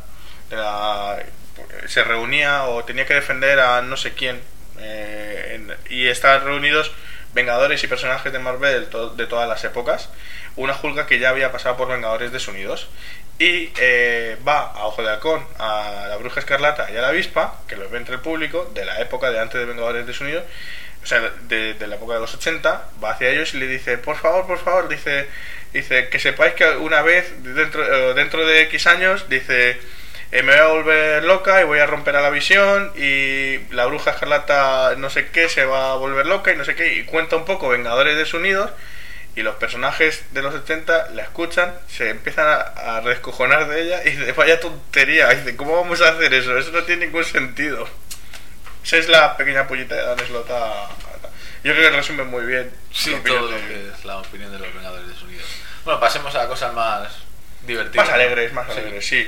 se reunía o tenía que defender a no sé quién, y estaban reunidos Vengadores y personajes de Marvel de todas las épocas. Una Hulka que ya había pasado por Vengadores Desunidos y va a Ojo de Halcón, a la Bruja Escarlata y a la Avispa, que los ve entre el público de la época de antes de Vengadores Desunidos, o sea, de la época de los 80, va hacia ellos y le dice, por favor, dice que sepáis que una vez dentro de X años, dice, me voy a volver loca y voy a romper a la visión, y la Bruja Escarlata no sé qué se va a volver loca y no sé qué, y cuenta un poco Vengadores Desunidos, y los personajes de los 70 la escuchan, se empiezan a descojonar de ella y dice, vaya tontería, y dice, ¿cómo vamos a hacer eso? Eso no tiene ningún sentido. Esa es la pequeña pollita de Dan Slott. Yo creo que resume muy bien. Sí, todo lo que es la opinión de los Vengadores Desunidos. Bueno, pasemos a cosas más divertidas. Más alegres, sí.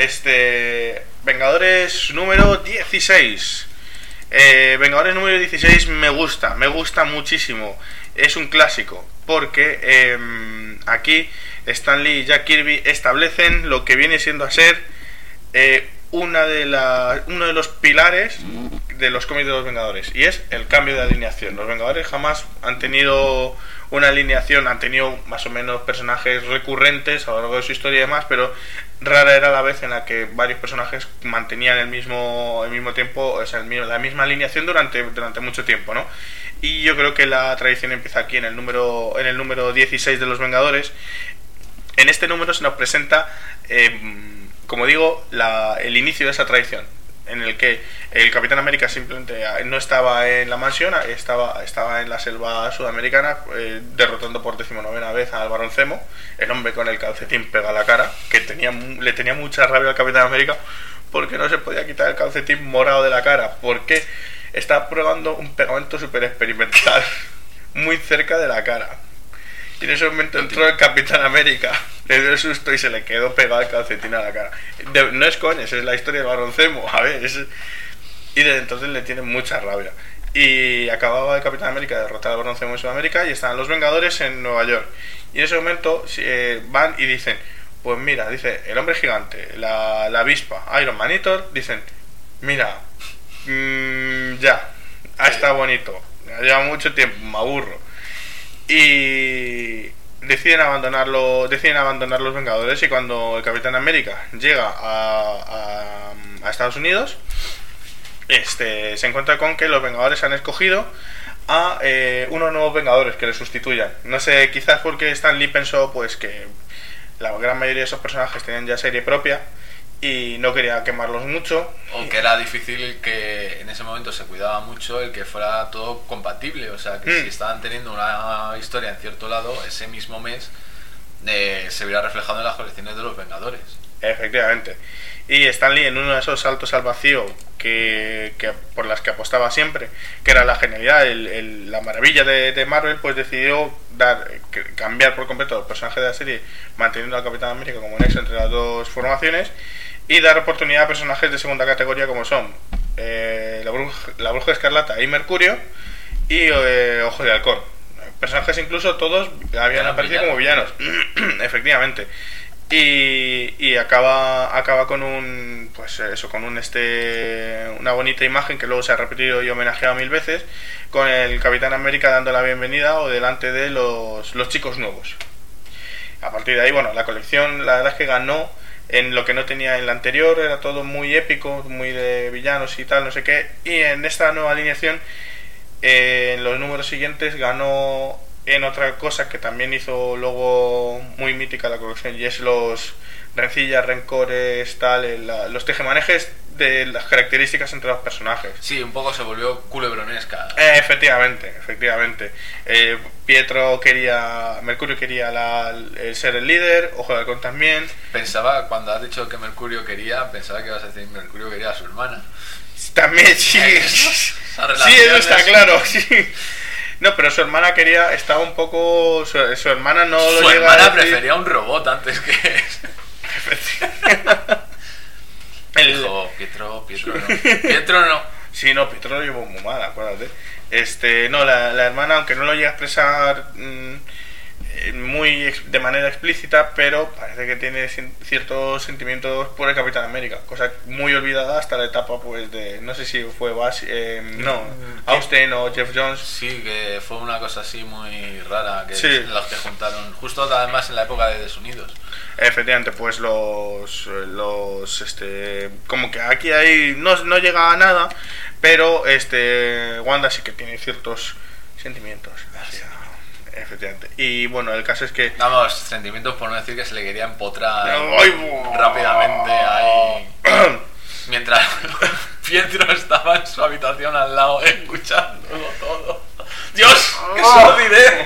Vengadores número 16. Vengadores número 16 me gusta muchísimo. Es un clásico, porque aquí Stan Lee y Jack Kirby establecen lo que viene siendo a ser uno de los pilares de los cómics de los Vengadores, y es el cambio de alineación. Los Vengadores jamás han tenido una alineación, han tenido más o menos personajes recurrentes a lo largo de su historia y demás, pero rara era la vez en la que varios personajes mantenían el mismo tiempo, o sea, la misma alineación durante mucho tiempo, ¿no? Y yo creo que la tradición empieza aquí en el número 16 de los Vengadores. En este número se nos presenta, como digo, el inicio de esa tradición, en el que el Capitán América simplemente no estaba en la mansión, estaba en la selva sudamericana, derrotando por 19ª vez al Barón Zemo, el hombre con el calcetín pega a la cara, que le tenía mucha rabia al Capitán América porque no se podía quitar el calcetín morado de la cara, porque está probando un pegamento super experimental muy cerca de la cara. Y en ese momento entró el Capitán América, le dio el susto y se le quedó pegado el calcetín a la cara. No es coña, es la historia del Barón Zemo, a ver, y desde entonces le tiene mucha rabia. Y acababa el Capitán América de derrotar al Barón Zemo en Sudamérica y estaban los Vengadores en Nueva York. Y en ese momento van y dicen, pues mira, dice, el hombre gigante, la avispa, Iron Manitor, dicen, mira, ya, está bonito, lleva mucho tiempo, me aburro. Y deciden abandonar los Vengadores, y cuando el Capitán América llega a Estados Unidos, se encuentra con que los Vengadores han escogido a unos nuevos Vengadores que le sustituyan. No sé, quizás porque Stan Lee pensó pues que la gran mayoría de esos personajes tenían ya serie propia y no quería quemarlos mucho. O que era difícil, que en ese momento se cuidaba mucho el que fuera todo compatible, o sea, que si estaban teniendo una historia en cierto lado, ese mismo mes se viera reflejado en las colecciones de los Vengadores. Efectivamente. Y Stan Lee, en uno de esos saltos al vacío que por las que apostaba siempre, que era la genialidad, la maravilla de Marvel, pues decidió cambiar por completo el personaje de la serie, manteniendo al Capitán América como nexo entre las dos formaciones, y dar oportunidad a personajes de segunda categoría como son la Bruja Escarlata y Mercurio y Ojo de Halcón. Personajes incluso todos habían aparecido como villanos. Efectivamente. Y acaba con una bonita imagen que luego se ha repetido y homenajeado 1000 veces, con el Capitán América dando la bienvenida o delante de los chicos nuevos. A partir de ahí, bueno, la colección, la verdad es que ganó en lo que no tenía en la anterior, era todo muy épico, muy de villanos y tal, no sé qué, y en esta nueva alineación, en los números siguientes, ganó en otra cosa que también hizo luego muy mítica la colección, y es los rencillas, rencores, tal, los tejemanejes de las características entre los personajes. Sí, un poco se volvió culebronesca. Efectivamente. Mercurio quería ser el líder, Ojo de Halcón también. Pensaba, cuando has dicho que Mercurio quería, pensaba que ibas a decir Mercurio quería a su hermana. También, sí. Sí, eso está claro, sí. No, pero su hermana estaba un poco... Su hermana no lo llega a decir. Su hermana prefería un robot antes que... Dijo, Pietro no. Sí, no, Pietro lo llevó muy mal, acuérdate. No, la hermana, aunque no lo llega a expresar de manera explícita, pero parece que tiene ciertos sentimientos por el Capitán América, cosa muy olvidada hasta la etapa, pues, de, no sé si fue Austin o Jeff Jones. Sí, que fue una cosa así muy rara, que sí. Los que juntaron, justo además en la época de Desunidos. Efectivamente, pues como que aquí ahí no llega a nada, pero Wanda sí que tiene ciertos sentimientos. Efectivamente. Y bueno, el caso es que... Vamos, sentimientos por no decir que se le quería empotrar rápidamente ahí. Mientras Pietro estaba en su habitación al lado escuchándolo todo. ¡Dios! ¡Qué sordidez!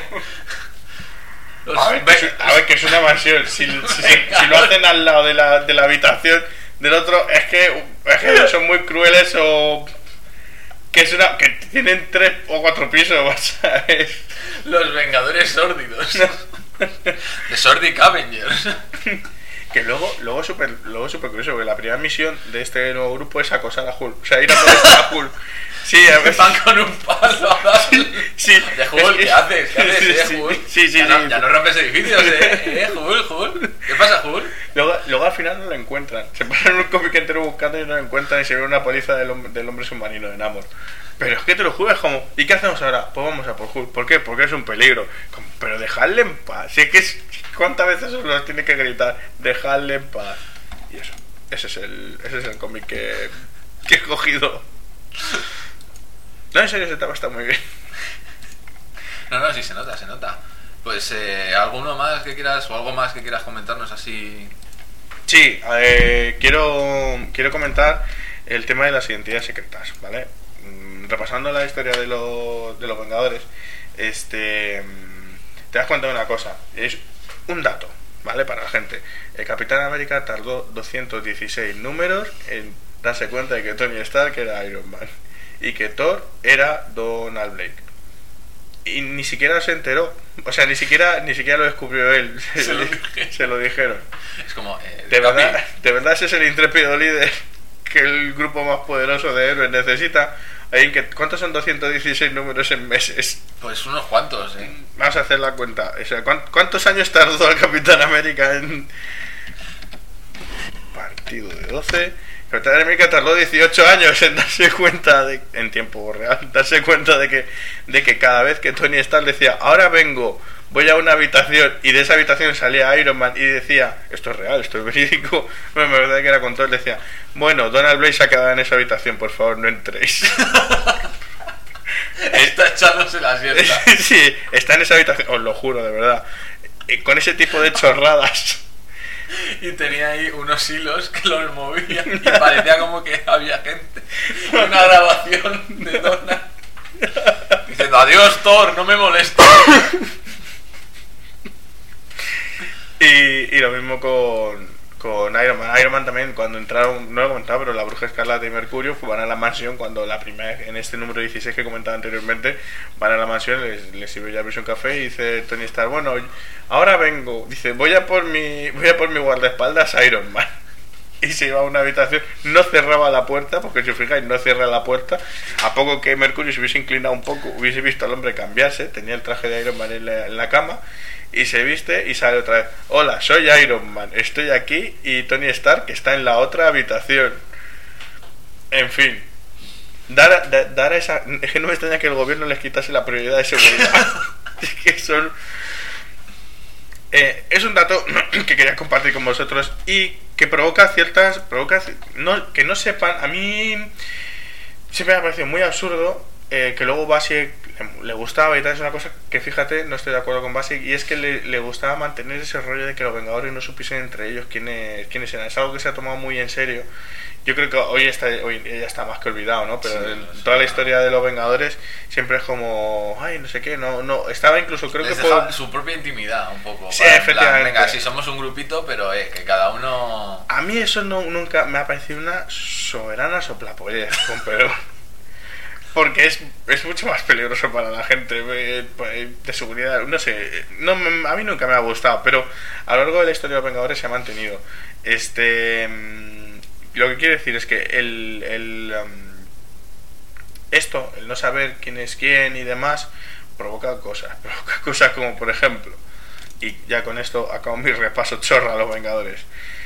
A ver, que es una mansión. Si lo hacen al lado de la habitación del otro, es que son muy crueles, o que tienen 3 o 4 pisos, ¿sabes? Los Vengadores sórdidos. The Sordic Avengers. Que luego súper curioso, porque la primera misión de este nuevo grupo es acosar a Hulk. O sea, ir a molestar a Hulk. Sí, a ver. Van con un palo a darle. Sí. De Hulk, ¿qué haces? Hulk? Sí. Ya no rompes edificios, Hulk. ¿Qué pasa, Hulk? Luego al final no lo encuentran. Se pasan un cómic entero buscando y no lo encuentran, y se ve una paliza del hombre submarino de Namor. Pero es que te lo juegas como... ¿Y qué hacemos ahora? Pues vamos a por Hulk. ¿Por qué? Porque es un peligro. Pero dejadle en paz. Si es que ¿cuántas veces os lo tiene que gritar? Dejadle en paz. Y eso. Ese es el cómic que he cogido. No, en serio, ese etapa está muy bien. No, sí, se nota. Pues, ¿alguno más que quieras o algo más que quieras comentarnos así? Sí, quiero comentar el tema de las identidades secretas, ¿vale? Repasando la historia de los Vengadores, te das cuenta de una cosa. Es un dato, ¿vale? Para la gente. El Capitán América tardó 216 números en darse cuenta de que Tony Stark era Iron Man y que Thor era Donald Blake. Y ni siquiera se enteró. O sea, ni siquiera lo descubrió él. Se lo dijeron. Es como... de verdad ese es el intrépido líder que el grupo más poderoso de héroes necesita. ¿Cuántos son 216 números en meses? Pues unos cuantos, Vamos a hacer la cuenta. O sea, ¿cuántos años tardó el Capitán América en... Partido de 12... Capitán América tardó 18 años en darse cuenta en tiempo real, darse cuenta de que cada vez que Tony Stark decía, ahora voy a una habitación, y de esa habitación salía Iron Man y decía, esto es real, esto es verídico, bueno, me verdad que era con todo, decía, bueno, Donald Blake se ha quedado en esa habitación, por favor, no entréis. Está echándose la siesta. Sí, está en esa habitación, os lo juro, de verdad, con ese tipo de chorradas. Y tenía ahí unos hilos que los movían y parecía como que había gente. Una grabación de Donald diciendo, adiós Thor, no me molestes. Y lo mismo con Iron Man. Iron Man también, cuando entraron, no lo he comentado, pero la Bruja Escarlata y Mercurio van a la mansión cuando en este número 16 que comentaba anteriormente, van a la mansión, les sirve ya un café y dice Tony Stark, bueno, ahora vengo, dice, voy a por mi guardaespaldas Iron Man. Y se iba a una habitación, no cerraba la puerta, porque si os fijáis no cierra la puerta, a poco que Mercurio se hubiese inclinado un poco, hubiese visto al hombre cambiarse, tenía el traje de Iron Man en la cama, y se viste y sale otra vez, hola, soy Iron Man, estoy aquí, y Tony Stark está en la otra habitación. En fin, dar esa... Es que no me extraña que el gobierno les quitase la prioridad de seguridad. Es que son... Es un dato que quería compartir con vosotros y que provoca que no sepan. A mí siempre me ha parecido muy absurdo que luego Basic le gustaba y tal. Es una cosa que, fíjate, no estoy de acuerdo con Basic, y es que le gustaba mantener ese rollo de que los Vengadores no supiesen entre ellos quiénes eran. Es algo que se ha tomado muy en serio. Yo creo que hoy ya está más que olvidado, ¿no? Pero toda la historia de los Vengadores siempre es como, ay, no sé qué, no estaba incluso, creo que fue su propia intimidad un poco. Sí, efectivamente. Venga, sí somos un grupito, pero que cada uno... A mí eso nunca me ha parecido una soberana soplapollas, pero porque es mucho más peligroso para la gente de seguridad, no sé, a mí nunca me ha gustado, pero a lo largo de la historia de los Vengadores se ha mantenido. Lo que quiero decir es que el no saber quién es quién y demás, provoca cosas como, por ejemplo, y ya con esto acabo mi repaso chorra a los Vengadores.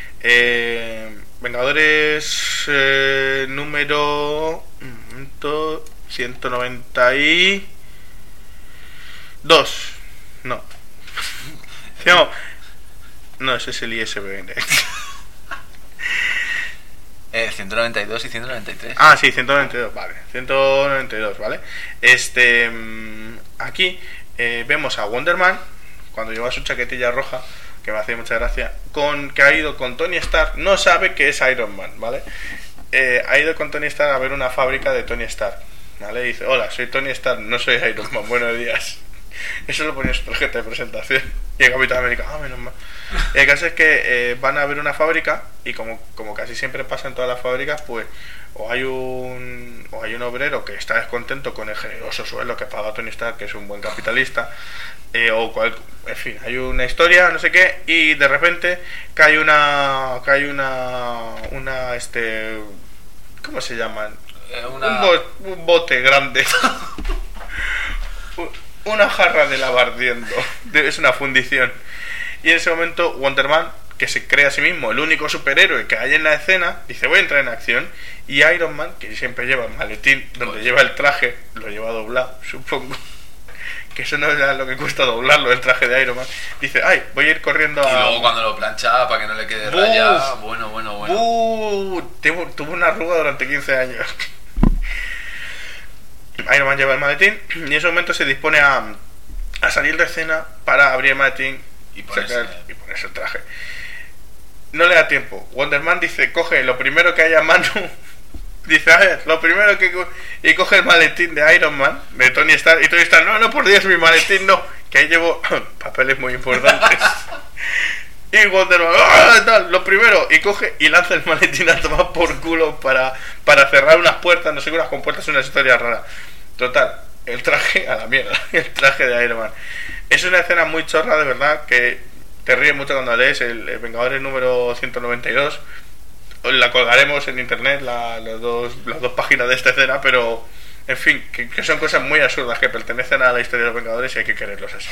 Vengadores número 192. No, ese es el ISBN. 192 y 193. Ah, sí, 192, vale. 192, ¿vale? Aquí vemos a Wonder Man cuando lleva su chaquetilla roja, que me hace mucha gracia, que ha ido con Tony Stark. No sabe que es Iron Man, ¿vale? Ha ido con Tony Stark a ver una fábrica de Tony Stark, ¿vale? Y dice, hola, soy Tony Stark, no soy Iron Man, buenos días. Eso lo ponía en su tarjeta de presentación. Y el Capitán América, menos mal. El caso es que van a ver una fábrica, y como casi siempre pasa en todas las fábricas, pues o hay un obrero que está descontento con el generoso sueldo que paga Tony Stark, que es un buen capitalista, en fin, hay una historia, no sé qué, y de repente cae una ¿cómo se llaman? Un bote grande. Una jarra de lava ardiendo. Es una fundición. Y en ese momento Wonder Man, que se cree a sí mismo el único superhéroe que hay en la escena, dice, voy a entrar en acción. Y Iron Man, que siempre lleva el maletín donde lleva el traje, lo lleva doblado, supongo, que eso no es lo que cuesta doblarlo, el traje de Iron Man, dice, ay, voy a ir corriendo a... Y luego cuando lo plancha para que no le quede raya, bueno. Tuvo una arruga durante 15 años. Iron Man lleva el maletín y en ese momento se dispone a salir de escena para abrir el maletín y ponerse el traje. No le da tiempo. Wonder Man dice, coge lo primero que haya a mano. Dice, a ver, lo primero que... Y coge el maletín de Iron Man, de Tony Stark. Y Tony Stark, no, por Dios, mi maletín no. Que ahí llevo papeles muy importantes. Y Wonder Man, lo primero. Y coge y lanza el maletín a tomar por culo para cerrar unas puertas. No sé qué, unas compuertas, una historia rara. Total, el traje a la mierda. El traje de Iron Man. Es una escena muy chorra, de verdad, que te ríes mucho cuando lees el Vengadores número 192. La colgaremos en internet, las dos páginas de esta escena, pero en fin, que son cosas muy absurdas que pertenecen a la historia de los Vengadores y hay que quererlos así.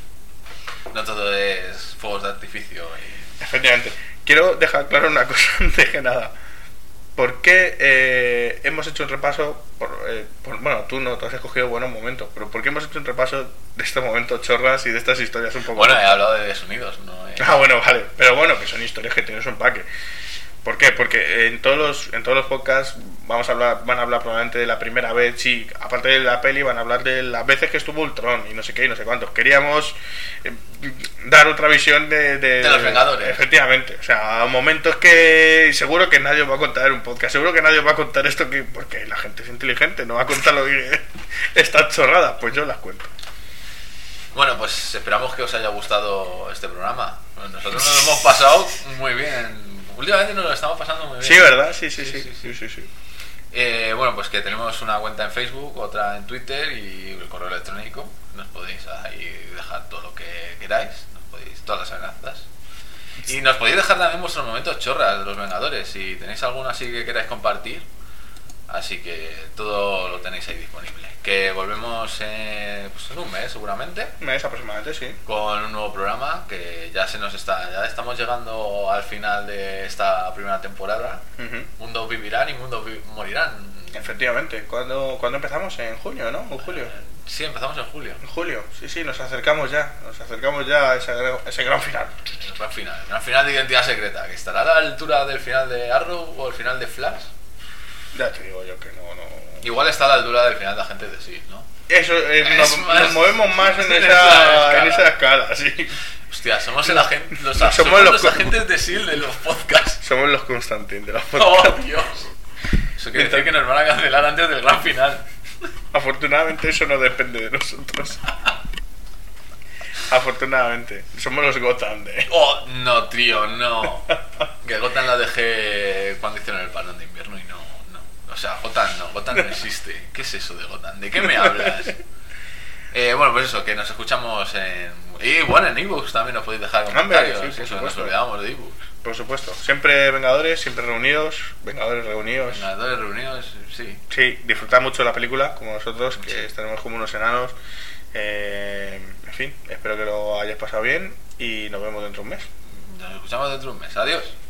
No todo es fuegos de artificio. Efectivamente. Quiero dejar claro una cosa antes que nada. ¿Por qué hemos hecho un repaso? Bueno, tú no te has escogido buenos momentos, pero ¿por qué hemos hecho un repaso de estos momentos chorras y de estas historias un poco... Bueno, he hablado de sonidos, ¿no? Bueno, vale. Pero bueno, que son historias que tienen su empaque. ¿Por qué? Porque en todos los podcasts van a hablar probablemente de la primera vez, sí, aparte de la peli van a hablar de las veces que estuvo Ultron y no sé qué y no sé cuántos. Queríamos dar otra visión de los Vengadores. Efectivamente, o sea, momentos que seguro que nadie os va a contar en un podcast, seguro que nadie os va a contar esto porque la gente es inteligente, no va a contar lo que está chorrada, pues yo las cuento. Bueno, pues esperamos que os haya gustado este programa. Nosotros nos lo hemos pasado muy bien. Últimamente nos lo estamos pasando muy bien. Sí, ¿verdad? Sí. Bueno, pues que tenemos una cuenta en Facebook, otra en Twitter y el correo electrónico. Nos podéis ahí dejar todo lo que queráis, todas las amenazas. Y nos podéis dejar también vuestros momentos chorras de los Vengadores, si tenéis alguno así que queráis compartir. Así que todo lo tenéis ahí disponible. Que volvemos en un mes seguramente. Un mes aproximadamente, sí. Con un nuevo programa que ya ya estamos llegando al final de esta primera temporada. Mundos vivirán y mundos morirán. Efectivamente. ¿Cuándo empezamos? En junio, ¿no? ¿En julio? Sí, empezamos en julio. En julio, sí, nos acercamos ya a ese gran final. El gran final de Identidad Secreta, que estará a la altura del final de Arrow o el final de Flash. Ya te digo yo que no. Igual está a la altura del final de Agentes de S.H.I.E.L.D., ¿no? Eso, nos movemos más en esa escala, sí. Hostia, somos los agentes de S.H.I.E.L.D. de los podcasts. Somos los Constantine de los podcasts. ¡Oh, Dios! Eso quiere decir que nos van a cancelar antes del gran final. Afortunadamente eso no depende de nosotros. Afortunadamente. Somos los Gotham de... ¡Oh, no, tío, no! Que Gotham la dejé cuando hicieron el parón de invierno y no. O sea, Gotham no existe. ¿Qué es eso de Gotham? ¿De qué me hablas? Bueno, pues eso, que nos escuchamos y bueno, en ebooks también nos podéis dejar comentarios. Sí, eso, nos olvidamos de ebooks. Por supuesto. Siempre Vengadores, siempre reunidos. Vengadores reunidos, sí. Sí, disfrutad mucho de la película, como nosotros, que estaremos como unos enanos. En fin, espero que lo hayáis pasado bien y nos vemos dentro de un mes. Nos escuchamos dentro de un mes. Adiós.